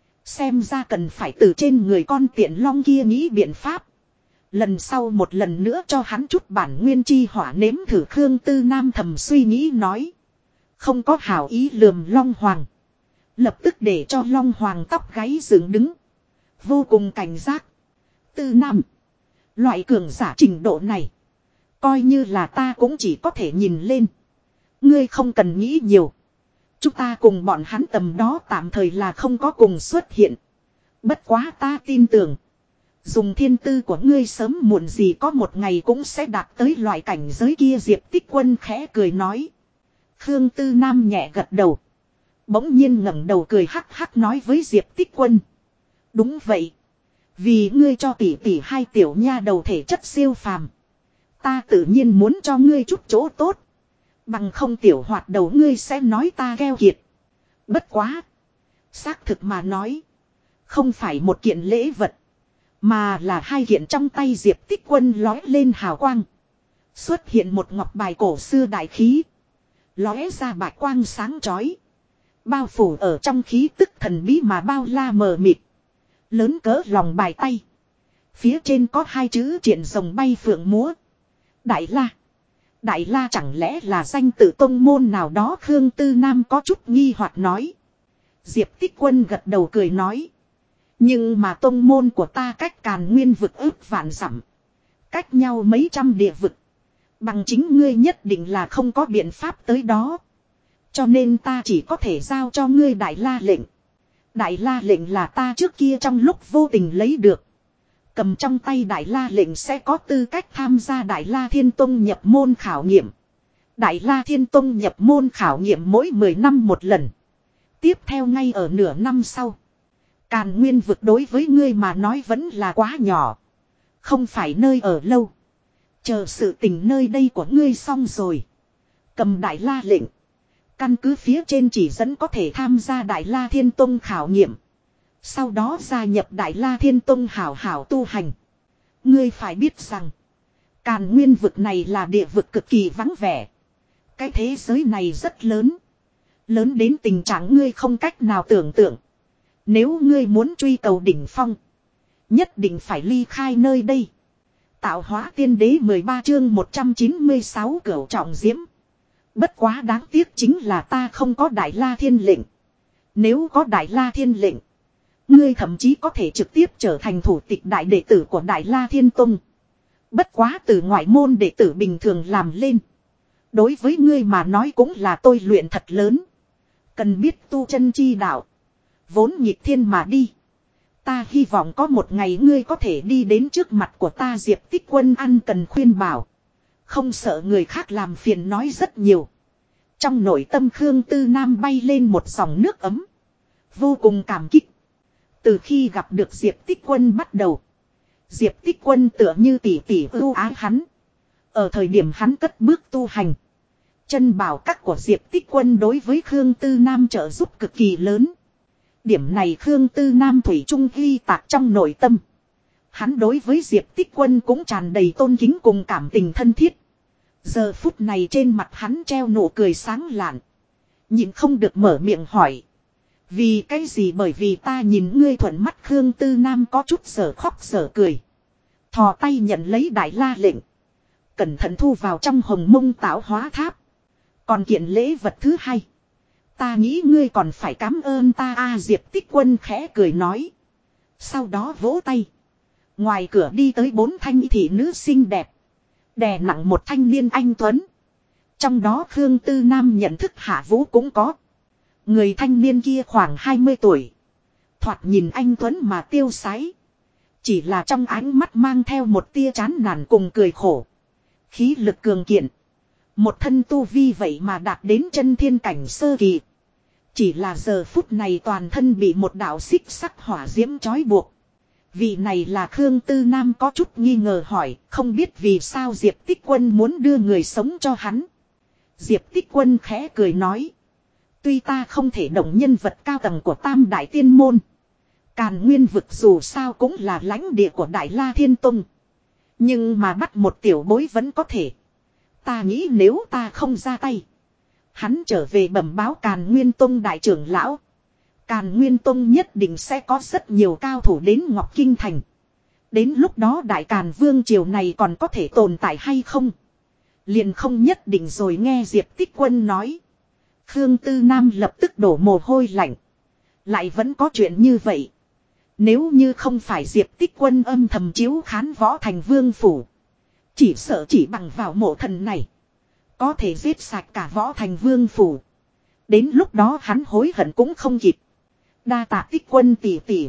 Xem ra cần phải từ trên người con tiện long kia nghĩ biện pháp. Lần sau một lần nữa cho hắn chút bản nguyên chi hỏa nếm thử. Khương Tư Nam thầm suy nghĩ nói. Không có hảo ý lườm Long Hoàng. Lập tức để cho Long Hoàng tóc gáy dựng đứng. Vô cùng cảnh giác. Tư Nam. Loại cường giả trình độ này. Coi như là ta cũng chỉ có thể nhìn lên. Ngươi không cần nghĩ nhiều. Chúng ta cùng bọn hắn tầm đó tạm thời là không có cùng xuất hiện. Bất quá ta tin tưởng. Dùng thiên tư của ngươi sớm muộn gì có một ngày cũng sẽ đạt tới loại cảnh giới kia. Diệp Tích Quân khẽ cười nói. Khương Tư Nam nhẹ gật đầu. Bỗng nhiên ngẩng đầu cười hắc hắc nói với Diệp Tích Quân. Đúng vậy. Vì ngươi cho tỷ tỷ hai tiểu nha đầu thể chất siêu phàm. Ta tự nhiên muốn cho ngươi chút chỗ tốt. Bằng không tiểu hoạt đầu ngươi sẽ nói ta gheo kiệt. Bất quá. Xác thực mà nói. Không phải một kiện lễ vật. Mà là hai kiện trong tay Diệp Tích Quân lói lên hào quang. Xuất hiện một ngọc bài cổ xưa đại khí. Lóe ra bạch quang sáng chói. Bao phủ ở trong khí tức thần bí mà bao la mờ mịt. Lớn cỡ lòng bài tay. Phía trên có hai chữ triển rồng bay phượng múa. Đại La. Đại La chẳng lẽ là danh tự tông môn nào đó. Khương Tư Nam có chút nghi hoặc nói. Diệp Tích Quân gật đầu cười nói. Nhưng mà tông môn của ta cách Càn Nguyên vực ước vạn dặm. Cách nhau mấy trăm địa vực. Bằng chính ngươi nhất định là không có biện pháp tới đó. Cho nên ta chỉ có thể giao cho ngươi Đại La lệnh. Đại La lệnh là ta trước kia trong lúc vô tình lấy được. Cầm trong tay Đại La lệnh sẽ có tư cách tham gia Đại La Thiên Tông nhập môn khảo nghiệm. Đại La Thiên Tông nhập môn khảo nghiệm mỗi 10 năm một lần. Tiếp theo ngay ở nửa năm sau. Càn Nguyên vực đối với ngươi mà nói vẫn là quá nhỏ. Không phải nơi ở lâu. Chờ sự tình nơi đây của ngươi xong rồi. Cầm Đại La lệnh. Căn cứ phía trên chỉ dẫn có thể tham gia Đại La Thiên Tông khảo nghiệm. Sau đó gia nhập Đại La Thiên Tông hảo hảo tu hành. Ngươi phải biết rằng. Càn Nguyên vực này là địa vực cực kỳ vắng vẻ. Cái thế giới này rất lớn. Lớn đến tình trạng ngươi không cách nào tưởng tượng. Nếu ngươi muốn truy cầu đỉnh phong. Nhất định phải ly khai nơi đây. Tạo hóa tiên đế 13 chương 196 cửu trọng diễm. Bất quá đáng tiếc chính là ta không có Đại La Thiên lệnh. Nếu có Đại La Thiên lệnh. Ngươi thậm chí có thể trực tiếp trở thành thủ tịch đại đệ tử của Đại La Thiên Tông. Bất quá từ ngoại môn đệ tử bình thường làm lên. Đối với ngươi mà nói cũng là tôi luyện thật lớn. Cần biết tu chân chi đạo. Vốn nghịch thiên mà đi. Ta hy vọng có một ngày ngươi có thể đi đến trước mặt của ta. Diệp Tích Quân ăn cần khuyên bảo. Không sợ người khác làm phiền nói rất nhiều. Trong nội tâm Khương Tư Nam bay lên một dòng nước ấm. Vô cùng cảm kích. Từ khi gặp được Diệp Tích Quân bắt đầu. Diệp Tích Quân tựa như tỷ tỷ ưu ái hắn. Ở thời điểm hắn cất bước tu hành. Chân bảo các của Diệp Tích Quân đối với Khương Tư Nam trợ giúp cực kỳ lớn. Điểm này Khương Tư Nam thủy chung ghi tạc trong nội tâm. Hắn đối với Diệp Tích Quân cũng tràn đầy tôn kính cùng cảm tình thân thiết. Giờ phút này trên mặt hắn treo nụ cười sáng lạn. Nhìn không được mở miệng hỏi. Vì cái gì? Bởi vì ta nhìn ngươi thuận mắt. Khương Tư Nam có chút sở khóc sở cười. Thò tay nhận lấy Đại La lệnh. Cẩn thận thu vào trong hồng mông tạo hóa tháp. Còn kiện lễ vật thứ hai. Ta nghĩ ngươi còn phải cảm ơn ta. Diệp Tích Quân khẽ cười nói. Sau đó vỗ tay. Ngoài cửa đi tới 4 thanh thị nữ xinh đẹp. Đè nặng một thanh niên anh tuấn. Trong đó Khương Tư Nam nhận thức Hạ Vũ cũng có. Người thanh niên kia khoảng 20 tuổi. Thoạt nhìn anh tuấn mà tiêu sái. Chỉ là trong ánh mắt mang theo một tia chán nản cùng cười khổ. Khí lực cường kiện. Một thân tu vi vậy mà đạt đến chân thiên cảnh sơ kỳ. Chỉ là giờ phút này toàn thân bị một đạo xích sắc hỏa diễm trói buộc. Vị này là Khương Tư Nam có chút nghi ngờ hỏi, không biết vì sao Diệp Tích Quân muốn đưa người sống cho hắn. Diệp Tích Quân khẽ cười nói. Tuy ta không thể động nhân vật cao tầng của Tam Đại Tiên Môn. Càn Nguyên vực dù sao cũng là lãnh địa của Đại La Thiên Tông. Nhưng mà bắt một tiểu bối vẫn có thể. Ta nghĩ nếu ta không ra tay. Hắn trở về bẩm báo Càn Nguyên Tông đại trưởng lão. Càn Nguyên Tông nhất định sẽ có rất nhiều cao thủ đến Ngọc Kinh Thành. Đến lúc đó Đại Càn Vương triều này còn có thể tồn tại hay không? Liền không nhất định rồi nghe Diệp Tích Quân nói. Khương Tư Nam lập tức đổ mồ hôi lạnh. Lại vẫn có chuyện như vậy. Nếu như không phải Diệp Tích Quân âm thầm chiếu khán Võ Thành Vương phủ. Chỉ sợ chỉ bằng vào mộ thần này. Có thể giết sạch cả Võ Thành Vương phủ. Đến lúc đó hắn hối hận cũng không kịp. Đa tạ Tích Quân tỷ tỷ.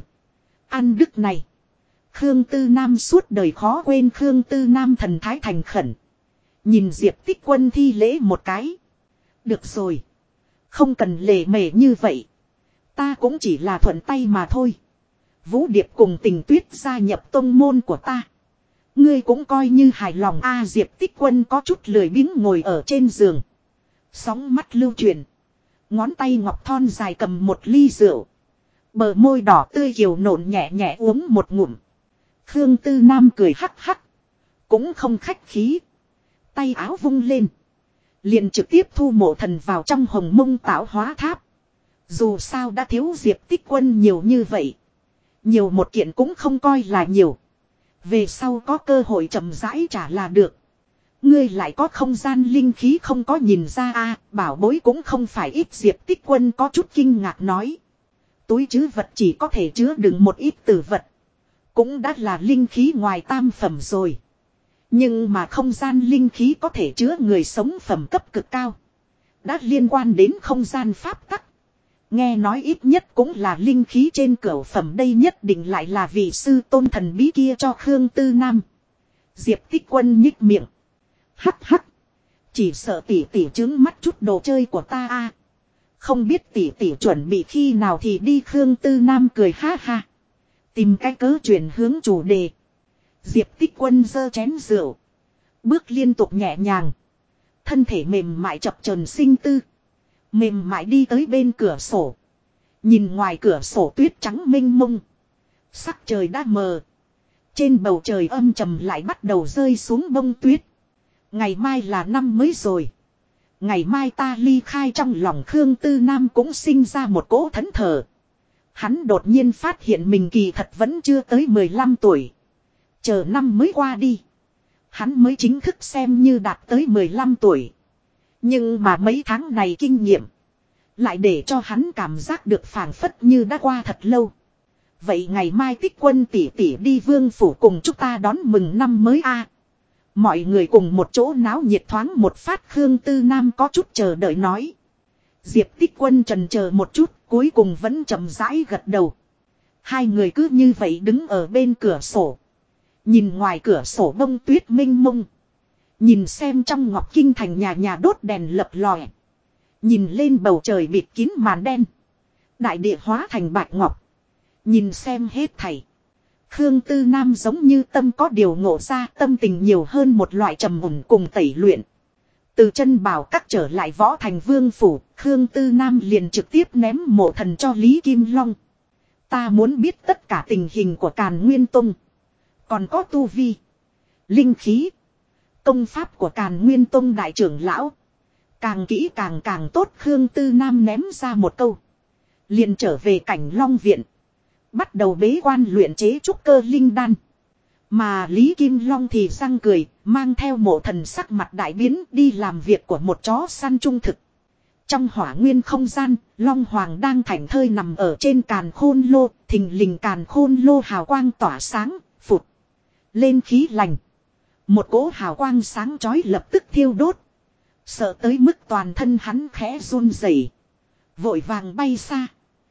Ăn đức này. Khương Tư Nam suốt đời khó quên. Khương Tư Nam thần thái thành khẩn. Nhìn Diệp Tích Quân thi lễ một cái. Được rồi. Không cần lề mề như vậy. Ta cũng chỉ là thuận tay mà thôi. Vũ Điệp cùng Tình Tuyết gia nhập tông môn của ta. Ngươi cũng coi như hài lòng. Diệp Tích Quân có chút lười biếng ngồi ở trên giường. Sóng mắt lưu chuyển. Ngón tay ngọc thon dài cầm một ly rượu. Bờ môi đỏ tươi kiều nộn nhẹ nhẹ uống một ngụm. Khương Tư Nam cười hắc hắc. Cũng không khách khí. Tay áo vung lên. Liền trực tiếp thu mộ thần vào trong hồng mông tạo hóa tháp. Dù sao đã thiếu Diệp Tích Quân nhiều như vậy. Nhiều một kiện cũng không coi là nhiều. Về sau có cơ hội chậm rãi trả là được. Ngươi lại có không gian linh khí không có nhìn ra bảo bối cũng không phải ít. Diệp Tích Quân có chút kinh ngạc nói. Túi trữ vật chỉ có thể chứa đựng một ít tử vật. Cũng đã là linh khí ngoài tam phẩm rồi. Nhưng mà không gian linh khí có thể chứa người sống phẩm cấp cực cao. Đã liên quan đến không gian pháp tắc. Nghe nói ít nhất cũng là linh khí trên cửu phẩm, đây nhất định lại là vị sư tôn thần bí kia cho Khương Tư Nam. Diệp Tích Quân nhích miệng. Hắc hắc. Chỉ sợ tỷ tỷ trứng mắt chút đồ chơi của ta Không biết tỷ tỷ chuẩn bị khi nào thì đi. Khương Tư Nam cười ha ha. Tìm cái cớ chuyển hướng chủ đề. Diệp Tích Quân giơ chén rượu. Bước liên tục nhẹ nhàng. Thân thể mềm mại chập chờn sinh tư. Mềm mại đi tới bên cửa sổ. Nhìn ngoài cửa sổ tuyết trắng mênh mông. Sắc trời đã mờ. Trên bầu trời âm trầm lại bắt đầu rơi xuống bông tuyết. Ngày mai là năm mới rồi. Ngày mai ta ly khai. Trong lòng Khương Tư Nam cũng sinh ra một cỗ thẫn thờ. Hắn đột nhiên phát hiện mình kỳ thật vẫn chưa tới 15 tuổi. Chờ năm mới qua đi. Hắn mới chính thức xem như đạt tới 15 tuổi. Nhưng mà mấy tháng này kinh nghiệm. Lại để cho hắn cảm giác được phảng phất như đã qua thật lâu. Vậy ngày mai Tích Quân tỷ tỷ đi Vương phủ cùng chúng ta đón mừng năm mới Mọi người cùng một chỗ náo nhiệt thoáng một phát. Khương Tư Nam có chút chờ đợi nói. Diệp Tích Quân trần chờ một chút, cuối cùng vẫn chậm rãi gật đầu. Hai người cứ như vậy đứng ở bên cửa sổ. Nhìn ngoài cửa sổ bông tuyết mênh mông. Nhìn xem trong Ngọc Kinh Thành nhà nhà đốt đèn lập lòe. Nhìn lên bầu trời bịt kín màn đen. Đại địa hóa thành bạch ngọc. Nhìn xem hết thảy. Khương Tư Nam giống như tâm có điều ngộ ra, tâm tình nhiều hơn một loại trầm ổn cùng tẩy luyện. Từ chân bảo các trở lại Võ Thành Vương phủ, Khương Tư Nam liền trực tiếp ném mộ thần cho Lý Kim Long. Ta muốn biết tất cả tình hình của Càn Nguyên Tông. Còn có tu vi, linh khí, công pháp của Càn Nguyên Tông đại trưởng lão. Càng kỹ càng tốt. Khương Tư Nam ném ra một câu. Liền trở về Cảnh Long viện. Bắt đầu bế quan luyện chế trúc cơ linh đan. Mà Lý Kim Long thì răng cười, mang theo mộ thần sắc mặt đại biến đi làm việc của một chó săn trung thực. Trong hỏa nguyên không gian, Long Hoàng đang thảnh thơi nằm ở trên càn khôn lô, thình lình càn khôn lô hào quang tỏa sáng, phụt lên khí lành. Một cỗ hào quang sáng chói lập tức thiêu đốt. Sợ tới mức toàn thân hắn khẽ run rẩy, vội vàng bay xa.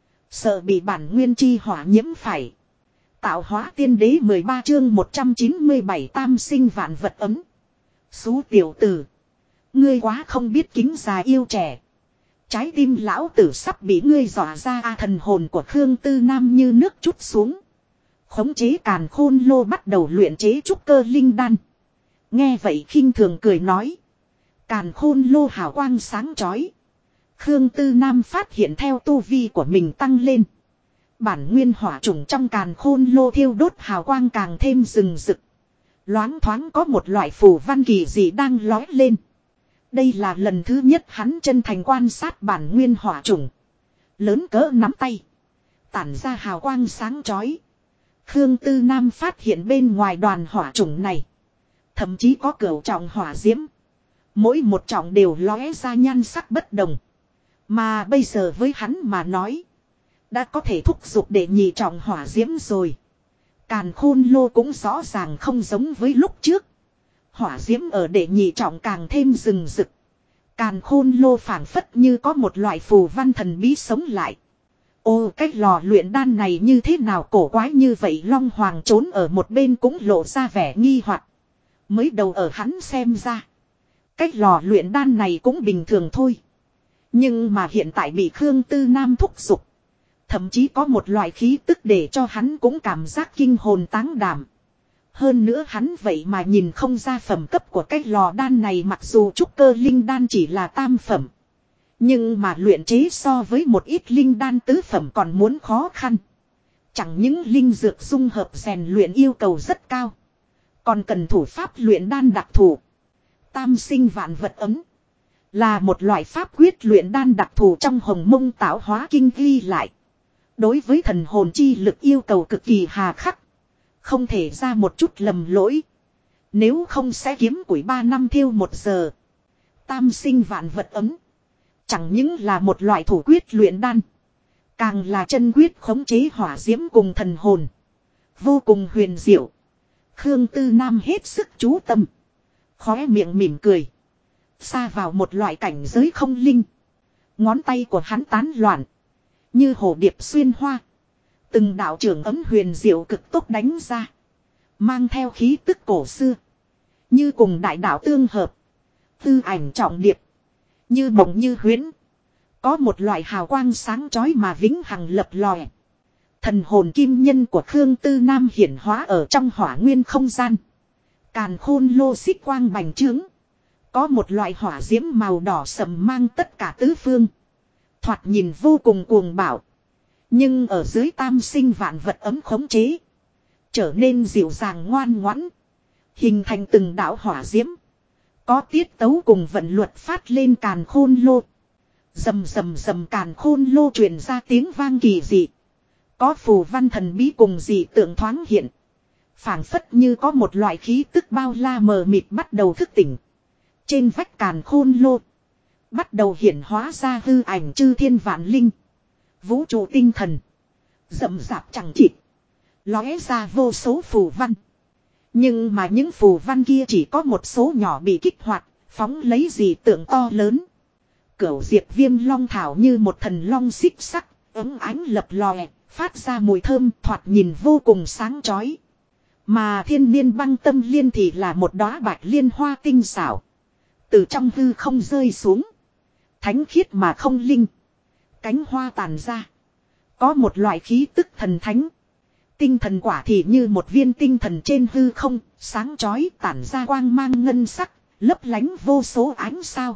Sợ bị bản nguyên chi hỏa nhiễm phải. Tạo hóa tiên đế 13 chương 197 tam sinh vạn vật ấm. Xú tiểu tử. Ngươi quá không biết kính già yêu trẻ. Trái tim lão tử sắp bị ngươi dọa ra thần hồn của Khương Tư Nam như nước trút xuống. Khống chế càn khôn lô bắt đầu luyện chế trúc cơ linh đan. Nghe vậy khinh thường cười nói. Càn khôn lô hào quang sáng chói. Khương Tư Nam phát hiện theo tu vi của mình tăng lên. Bản nguyên hỏa trùng trong càn khôn lô thiêu đốt hào quang càng thêm rừng rực. Loáng thoáng có một loại phù văn kỳ dị đang lói lên. Đây là lần thứ nhất hắn chân thành quan sát bản nguyên hỏa trùng. Lớn cỡ nắm tay. Tản ra hào quang sáng chói. Khương Tư Nam phát hiện bên ngoài đoàn hỏa trùng này. Thậm chí có cửu trọng hỏa diễm. Mỗi một trọng đều lóe ra nhan sắc bất đồng. Mà bây giờ với hắn mà nói. Đã có thể thúc giục để nhị trọng hỏa diễm rồi. Càn khôn lô cũng rõ ràng không giống với lúc trước. Hỏa diễm ở đệ nhị trọng càng thêm rừng rực. Càn khôn lô phảng phất như có một loại phù văn thần bí sống lại. Ô, cái lò luyện đan này như thế nào cổ quái như vậy? Long Hoàng trốn ở một bên cũng lộ ra vẻ nghi hoặc. Mới đầu ở hắn xem ra. Cái lò luyện đan này cũng bình thường thôi. Nhưng mà hiện tại bị Khương Tư Nam thúc giục. Thậm chí có một loại khí tức để cho hắn cũng cảm giác kinh hồn táng đảm. Hơn nữa hắn vậy mà nhìn không ra phẩm cấp của cái lò đan này, mặc dù trúc cơ linh đan chỉ là tam phẩm. Nhưng mà luyện chế so với một ít linh đan tứ phẩm còn muốn khó khăn. Chẳng những linh dược dung hợp rèn luyện yêu cầu rất cao. Còn cần thủ pháp luyện đan đặc thù. Tam sinh vạn vật ấm. Là một loại pháp quyết luyện đan đặc thù trong Hồng Mông Tạo Hóa Kinh ghi lại. Đối với thần hồn chi lực yêu cầu cực kỳ hà khắc. Không thể ra một chút lầm lỗi. Nếu không sẽ kiếm củi 3 năm thiêu 1 giờ. Tam sinh vạn vật ấm. Chẳng những là một loại thủ quyết luyện đan. Càng là chân quyết khống chế hỏa diễm cùng thần hồn. Vô cùng huyền diệu. Khương Tư Nam hết sức chú tâm. Khóe miệng mỉm cười. Xa vào một loại cảnh giới không linh. Ngón tay của hắn tán loạn. Như hồ điệp xuyên hoa. Từng đạo trưởng ấm huyền diệu cực tốc đánh ra. Mang theo khí tức cổ xưa. Như cùng đại đạo tương hợp. Tư ảnh trọng điệp. Như mộng như huyễn. Có một loại hào quang sáng chói mà vĩnh hằng lập lòe. Thần hồn kim nhân của Khương Tư Nam hiển hóa ở trong hỏa nguyên không gian. Càn khôn lô xích quang bành trướng. Có một loại hỏa diễm màu đỏ sầm mang tất cả tứ phương. Thoạt nhìn vô cùng cuồng bạo. Nhưng ở dưới tam sinh vạn vật ấm khống chế. Trở nên dịu dàng ngoan ngoãn. Hình thành từng đạo hỏa diễm. Có tiết tấu cùng vận luật phát lên càn khôn lô. Rầm rầm rầm, càn khôn lô truyền ra tiếng vang kỳ dị. Có phù văn thần bí cùng dị tượng thoáng hiện. Phảng phất như có một loại khí tức bao la mờ mịt bắt đầu thức tỉnh. Trên vách càn khôn lô. Bắt đầu hiển hóa ra hư ảnh chư thiên vạn linh. Vũ trụ tinh thần. Rậm rạp chẳng chịt. Lóe ra vô số phù văn. Nhưng mà những phù văn kia chỉ có một số nhỏ bị kích hoạt. Phóng lấy dị tượng to lớn. Cửu diệp viêm long thảo như một thần long xích sắc. Ấm ánh lập lòe. Phát ra mùi thơm thoạt nhìn vô cùng sáng chói. Mà thiên niên băng tâm liên thì là một đóa bạch liên hoa tinh xảo. Từ trong hư không rơi xuống. Thánh khiết mà không linh. Cánh hoa tàn ra. Có một loại khí tức thần thánh. Tinh thần quả thì như một viên tinh thần trên hư không. Sáng chói tản ra quang mang ngân sắc. Lấp lánh vô số ánh sao.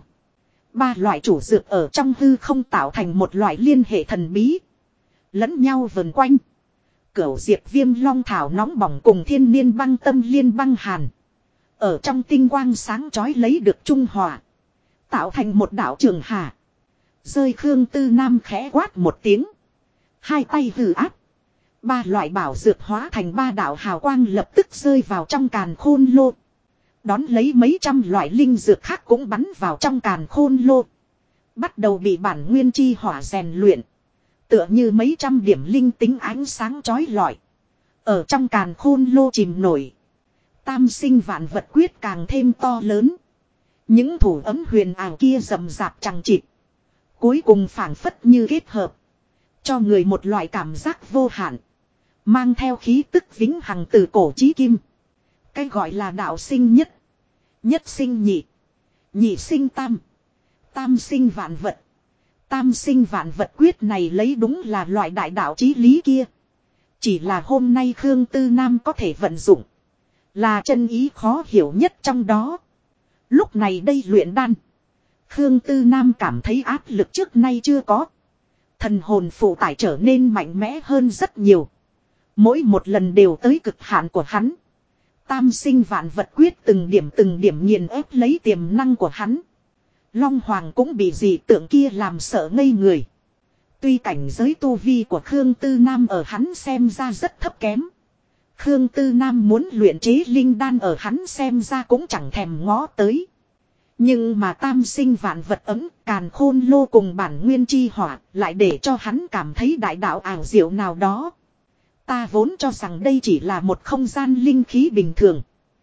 3 loại chủ dược ở trong hư không tạo thành một loại liên hệ thần bí. Lẫn nhau vần quanh. Cửu diệp viêm long thảo nóng bỏng cùng thiên niên băng tâm liên băng hàn. Ở trong tinh quang sáng chói lấy được trung hòa. Tạo thành một đạo trường hà. Rơi Khương Tư Nam khẽ quát một tiếng. 2 tay hư áp. 3 loại bảo dược hóa thành 3 đạo hào quang lập tức rơi vào trong càn khôn lô. Đón lấy mấy trăm loại linh dược khác cũng bắn vào trong càn khôn lô. Bắt đầu bị bản nguyên chi hỏa rèn luyện. Tựa như mấy trăm điểm linh tính ánh sáng chói lọi. Ở trong càn khôn lô chìm nổi. Tam sinh vạn vật quyết càng thêm to lớn. Những thủ ấm huyền ảo kia rầm rạp chẳng chịt. Cuối cùng phảng phất như kết hợp. Cho người một loại cảm giác vô hạn. Mang theo khí tức vĩnh hằng từ cổ chí kim. Cái gọi là đạo sinh nhất. Nhất sinh nhị. Nhị sinh tam. Tam sinh vạn vật. Tam sinh vạn vật quyết này lấy đúng là loại đại đạo chí lý kia. Chỉ là hôm nay Khương Tư Nam có thể vận dụng. Là chân ý khó hiểu nhất trong đó. Lúc này đây luyện đan. Khương Tư Nam cảm thấy áp lực trước nay chưa có. Thần hồn phụ tải trở nên mạnh mẽ hơn rất nhiều. Mỗi một lần đều tới cực hạn của hắn. Tam sinh vạn vật quyết từng điểm nghiền ép lấy tiềm năng của hắn. Long Hoàng cũng bị dị tượng kia làm sợ ngây người. Tuy cảnh giới tu vi của Khương Tư Nam ở hắn xem ra rất thấp kém. Khương Tư Nam muốn luyện chế linh đan ở hắn xem ra cũng chẳng thèm ngó tới. Nhưng mà tam sinh vạn vật ấm, càn khôn lô cùng bản nguyên chi hỏa, lại để cho hắn cảm thấy đại đạo ảo diệu nào đó. Ta vốn cho rằng đây chỉ là một không gian linh khí bình thường.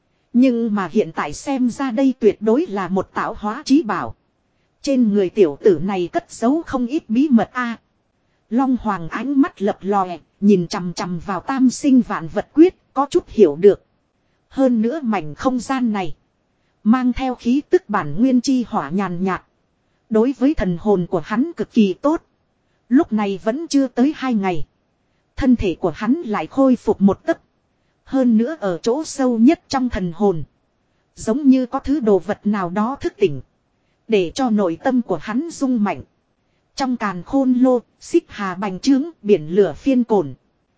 Nhưng mà hiện tại xem ra đây tuyệt đối là một tạo hóa chí bảo. Trên người tiểu tử này cất giấu không ít bí mật a. Long Hoàng ánh mắt lập lòe, nhìn chằm chằm vào tam sinh vạn vật quyết, có chút hiểu được. Hơn nữa mảnh không gian này mang theo khí tức bản nguyên chi hỏa nhàn nhạt. Đối với thần hồn của hắn cực kỳ tốt. Lúc này vẫn chưa tới 2 ngày. Thân thể của hắn lại khôi phục một tấc. Hơn nữa ở chỗ sâu nhất trong thần hồn. Giống như có thứ đồ vật nào đó thức tỉnh. Để cho nội tâm của hắn rung mạnh. Trong càn khôn lô, xích hà bành trướng, biển lửa phiên cồn.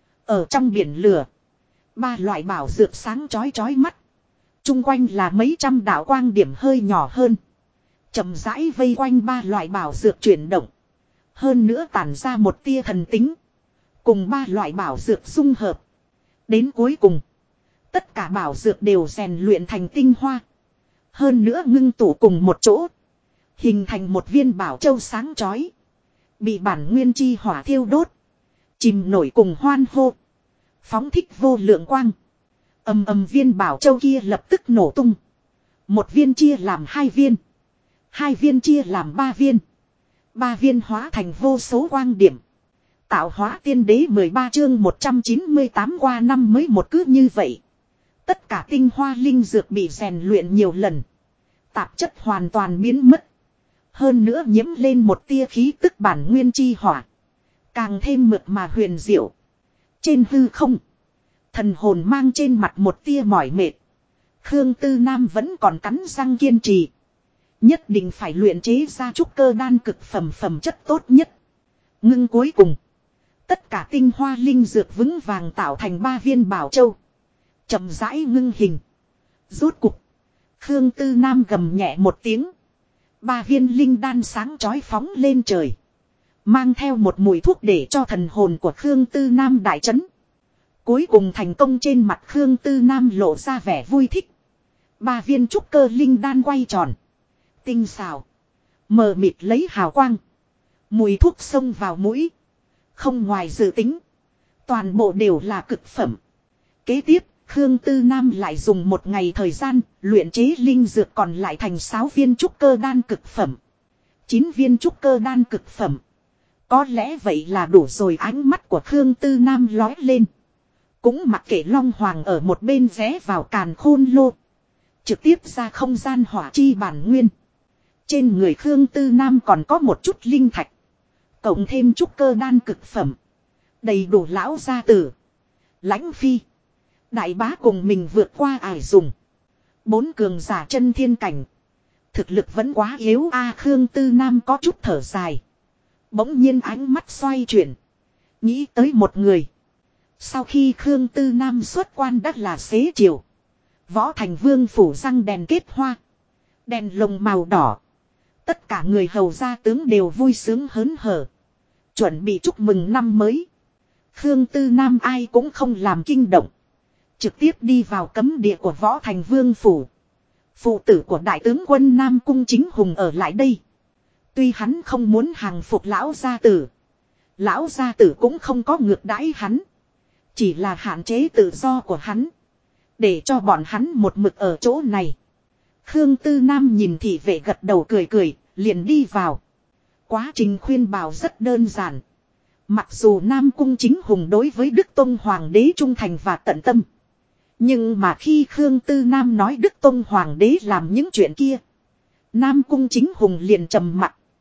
Ở trong biển lửa, 3 loại bảo dược sáng chói chói mắt. Trung quanh là mấy trăm đạo quang điểm hơi nhỏ hơn. Chậm rãi vây quanh 3 loại bảo dược chuyển động. Hơn nữa tản ra một tia thần tính. Cùng 3 loại bảo dược dung hợp. Đến cuối cùng, tất cả bảo dược đều rèn luyện thành tinh hoa. Hơn nữa ngưng tụ cùng một chỗ. Hình thành một viên bảo châu sáng chói. Bị bản nguyên chi hỏa thiêu đốt. Chìm nổi cùng hoan hô. Phóng thích vô lượng quang. Ầm ầm viên bảo châu kia lập tức nổ tung. 1 viên chia làm 2 viên. 2 viên chia làm 3 viên. 3 viên hóa thành vô số quang điểm. Tạo hóa tiên đế 13 chương 198 qua năm mới một cứ như vậy. Tất cả tinh hoa linh dược bị rèn luyện nhiều lần. Tạp chất hoàn toàn biến mất. Hơn nữa nhiễm lên một tia khí tức bản nguyên chi hỏa. Càng thêm mượt mà huyền diệu. Trên hư không. Thần hồn mang trên mặt một tia mỏi mệt. Khương Tư Nam vẫn còn cắn răng kiên trì. Nhất định phải luyện chế ra trúc cơ đan cực phẩm chất tốt nhất. Ngưng cuối cùng. Tất cả tinh hoa linh dược vững vàng tạo thành 3 viên bảo châu. Chậm rãi ngưng hình. Rốt cục. Khương Tư Nam gầm nhẹ một tiếng. 3 viên linh đan sáng chói phóng lên trời. Mang theo một mùi thuốc để cho thần hồn của Khương Tư Nam đại chấn. Cuối cùng thành công trên mặt Khương Tư Nam lộ ra vẻ vui thích. 3 viên trúc cơ linh đan quay tròn. Tinh xào. Mờ mịt lấy hào quang. Mùi thuốc xông vào mũi. Không ngoài dự tính. Toàn bộ đều là cực phẩm. Kế tiếp, Khương Tư Nam lại dùng 1 ngày thời gian, luyện chế linh dược còn lại thành 6 viên trúc cơ đan cực phẩm. 9 viên trúc cơ đan cực phẩm. Có lẽ vậy là đủ rồi, ánh mắt của Khương Tư Nam lói lên. Cũng mặc kệ Long Hoàng ở một bên ghé vào càn khôn lô. Trực tiếp ra không gian hỏa chi bản nguyên. Trên người Khương Tư Nam còn có một chút linh thạch. Cộng thêm trúc cơ đan cực phẩm. Đầy đủ lão gia tử. Lãnh phi. Đại bá cùng mình vượt qua ải dùng. 4 cường giả chân thiên cảnh. Thực lực vẫn quá yếu a. Khương Tư Nam có chút thở dài. Bỗng nhiên ánh mắt xoay chuyển. Nghĩ tới một người. Sau khi Khương Tư Nam xuất quan đã là xế chiều. Võ Thành Vương phủ răng đèn kết hoa. Đèn lồng màu đỏ. Tất cả người hầu gia tướng đều vui sướng hớn hở. Chuẩn bị chúc mừng năm mới. Khương Tư Nam ai cũng không làm kinh động. Trực tiếp đi vào cấm địa của Võ Thành Vương phủ. Phụ tử của đại tướng quân Nam Cung Chính Hùng ở lại đây. Tuy hắn không muốn hàng phục lão gia tử. Lão gia tử cũng không có ngược đãi hắn. Chỉ là hạn chế tự do của hắn. Để cho bọn hắn một mực ở chỗ này. Khương Tư Nam nhìn thị vệ gật đầu cười cười, liền đi vào. Quá trình khuyên bảo rất đơn giản. Mặc dù Nam Cung Chính Hùng đối với Đức Tông Hoàng đế trung thành và tận tâm. Nhưng mà khi Khương Tư Nam nói Đức Tông Hoàng đế làm những chuyện kia. Nam Cung Chính Hùng liền trầm mặc.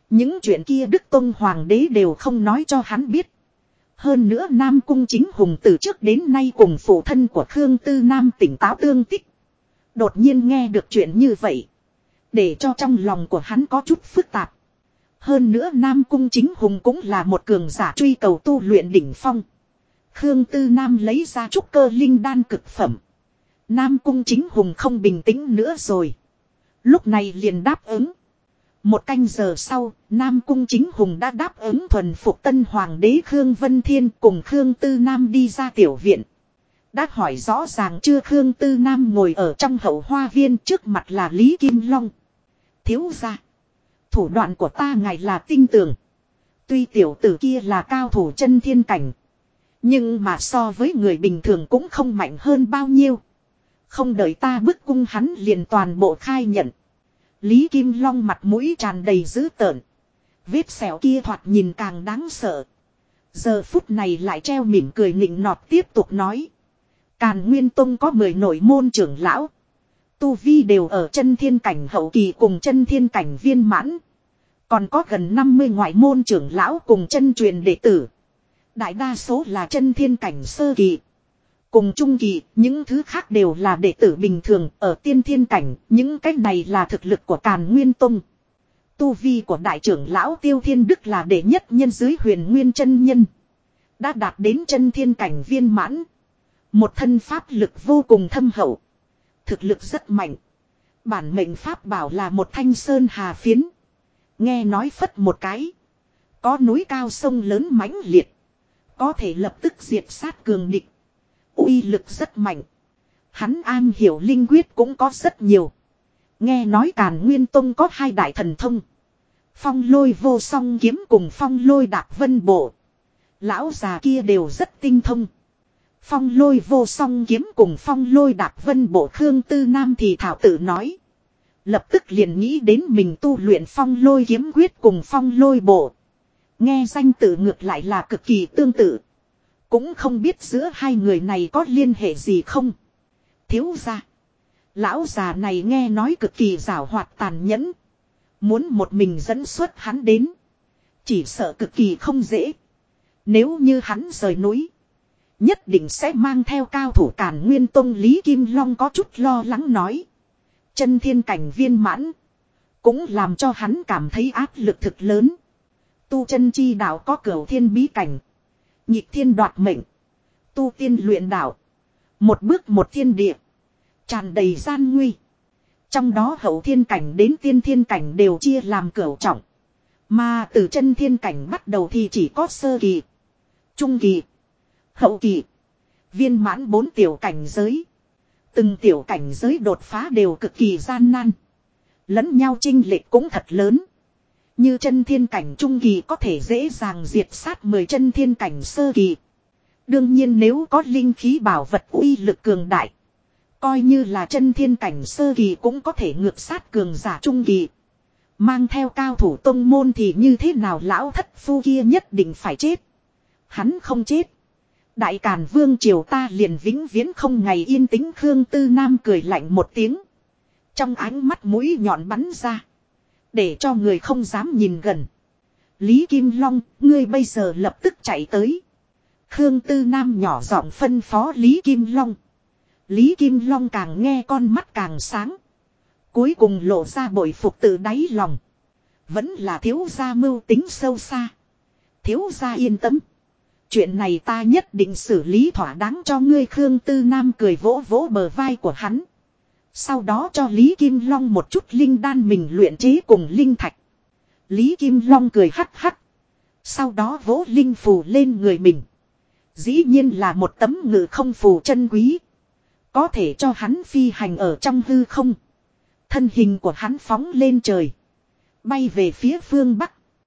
Những chuyện kia Đức Tông Hoàng đế đều không nói cho hắn biết. Hơn nữa Nam Cung Chính Hùng từ trước đến nay cùng phụ thân của Khương Tư Nam tỉnh táo tương tích. Đột nhiên nghe được chuyện như vậy. Để cho trong lòng của hắn có chút phức tạp. Hơn nữa Nam Cung Chính Hùng cũng là một cường giả truy cầu tu luyện đỉnh phong. Khương Tư Nam lấy ra trúc cơ linh đan cực phẩm. Nam Cung Chính Hùng không bình tĩnh nữa rồi. Lúc này liền đáp ứng. Một canh giờ sau, Nam Cung Chính Hùng đã đáp ứng thuần phục tân hoàng đế Khương Vân Thiên cùng Khương Tư Nam đi ra tiểu viện. Đã hỏi rõ ràng chưa, Khương Tư Nam ngồi ở trong hậu hoa viên, trước mặt là Lý Kim Long. Thiếu gia, thủ đoạn của ta ngài là tinh tường. Tuy tiểu tử kia là cao thủ chân thiên cảnh, nhưng mà so với người bình thường cũng không mạnh hơn bao nhiêu. Không đợi ta bức cung hắn liền toàn bộ khai nhận. Lý Kim Long mặt mũi tràn đầy dữ tợn. Vết sẹo kia thoạt nhìn càng đáng sợ. Giờ phút này lại treo mỉm cười nịnh nọt tiếp tục nói. Càn Nguyên Tông có 10 nội môn trưởng lão. Tu vi đều ở chân thiên cảnh hậu kỳ cùng chân thiên cảnh viên mãn. Còn có gần 50 ngoại môn trưởng lão cùng chân truyền đệ tử. Đại đa số là chân thiên cảnh sơ kỳ. Cùng trung kỳ, những thứ khác đều là đệ tử bình thường, ở tiên thiên cảnh, những cái này là thực lực của Càn Nguyên Tông. Tu vi của đại trưởng lão Tiêu Thiên Đức là đệ nhất nhân dưới Huyền Nguyên chân nhân. Đã đạt đến chân thiên cảnh viên mãn. Một thân pháp lực vô cùng thâm hậu. Thực lực rất mạnh. Bản mệnh pháp bảo là một thanh sơn hà phiến. Nghe nói phất một cái. Có núi cao sông lớn mãnh liệt. Có thể lập tức diệt sát cường địch. Uy lực rất mạnh. Hắn am hiểu linh quyết cũng có rất nhiều. Nghe nói Càn Nguyên Tông có 2 đại thần thông. Phong lôi vô song kiếm cùng phong lôi đạp vân bộ. Lão già kia đều rất tinh thông. Phong lôi vô song kiếm cùng phong lôi đạp vân bộ, Khương Tư Nam thì thảo tự nói. Lập tức liền nghĩ đến mình tu luyện phong lôi kiếm quyết cùng phong lôi bộ. Nghe danh tự ngược lại là cực kỳ tương tự. Cũng không biết giữa hai người này có liên hệ gì không. Thiếu gia, lão già này nghe nói cực kỳ giảo hoạt tàn nhẫn. Muốn một mình dẫn xuất hắn đến, chỉ sợ cực kỳ không dễ. Nếu như hắn rời núi, nhất định sẽ mang theo cao thủ Càn Nguyên Tông. Lý Kim Long có chút lo lắng nói. Chân thiên cảnh viên mãn, cũng làm cho hắn cảm thấy áp lực thực lớn. Tu chân chi đạo có cửu thiên bí cảnh, nhịp thiên đoạt mệnh, tu tiên luyện đạo, một bước một thiên địa, tràn đầy gian nguy. Trong đó hậu thiên cảnh đến tiên thiên cảnh đều chia làm cửu trọng. Mà từ chân thiên cảnh bắt đầu thì chỉ có sơ kỳ, trung kỳ, hậu kỳ, viên mãn 4 tiểu cảnh giới. Từng tiểu cảnh giới đột phá đều cực kỳ gian nan. Lẫn nhau chênh lệch cũng thật lớn. Như chân thiên cảnh trung kỳ có thể dễ dàng diệt sát 10 chân thiên cảnh sơ kỳ. Đương nhiên nếu có linh khí bảo vật uy lực cường đại, coi như là chân thiên cảnh sơ kỳ cũng có thể ngược sát cường giả trung kỳ. Mang theo cao thủ tông môn thì như thế nào, lão thất phu kia nhất định phải chết. Hắn không chết, Đại Càn Vương triều ta liền vĩnh viễn không ngày yên tĩnh. Khương Tư Nam cười lạnh một tiếng. Trong ánh mắt mũi nhọn bắn ra, để cho người không dám nhìn gần. Lý Kim Long, ngươi bây giờ lập tức chạy tới. Khương Tư Nam nhỏ giọng phân phó Lý Kim Long. Lý Kim Long càng nghe con mắt càng sáng. Cuối cùng lộ ra bội phục từ đáy lòng. Vẫn là thiếu gia mưu tính sâu xa. Thiếu gia yên tâm, chuyện này ta nhất định xử lý thỏa đáng cho ngươi. Khương Tư Nam cười vỗ vỗ bờ vai của hắn. Sau đó cho Lý Kim Long một chút linh đan mình luyện chế cùng linh thạch. Lý Kim Long cười hắc hắc. Sau đó vỗ linh phù lên người mình. Dĩ nhiên là một tấm ngự không phù chân quý. Có thể cho hắn phi hành ở trong hư không. Thân hình của hắn phóng lên trời, bay về phía phương Bắc.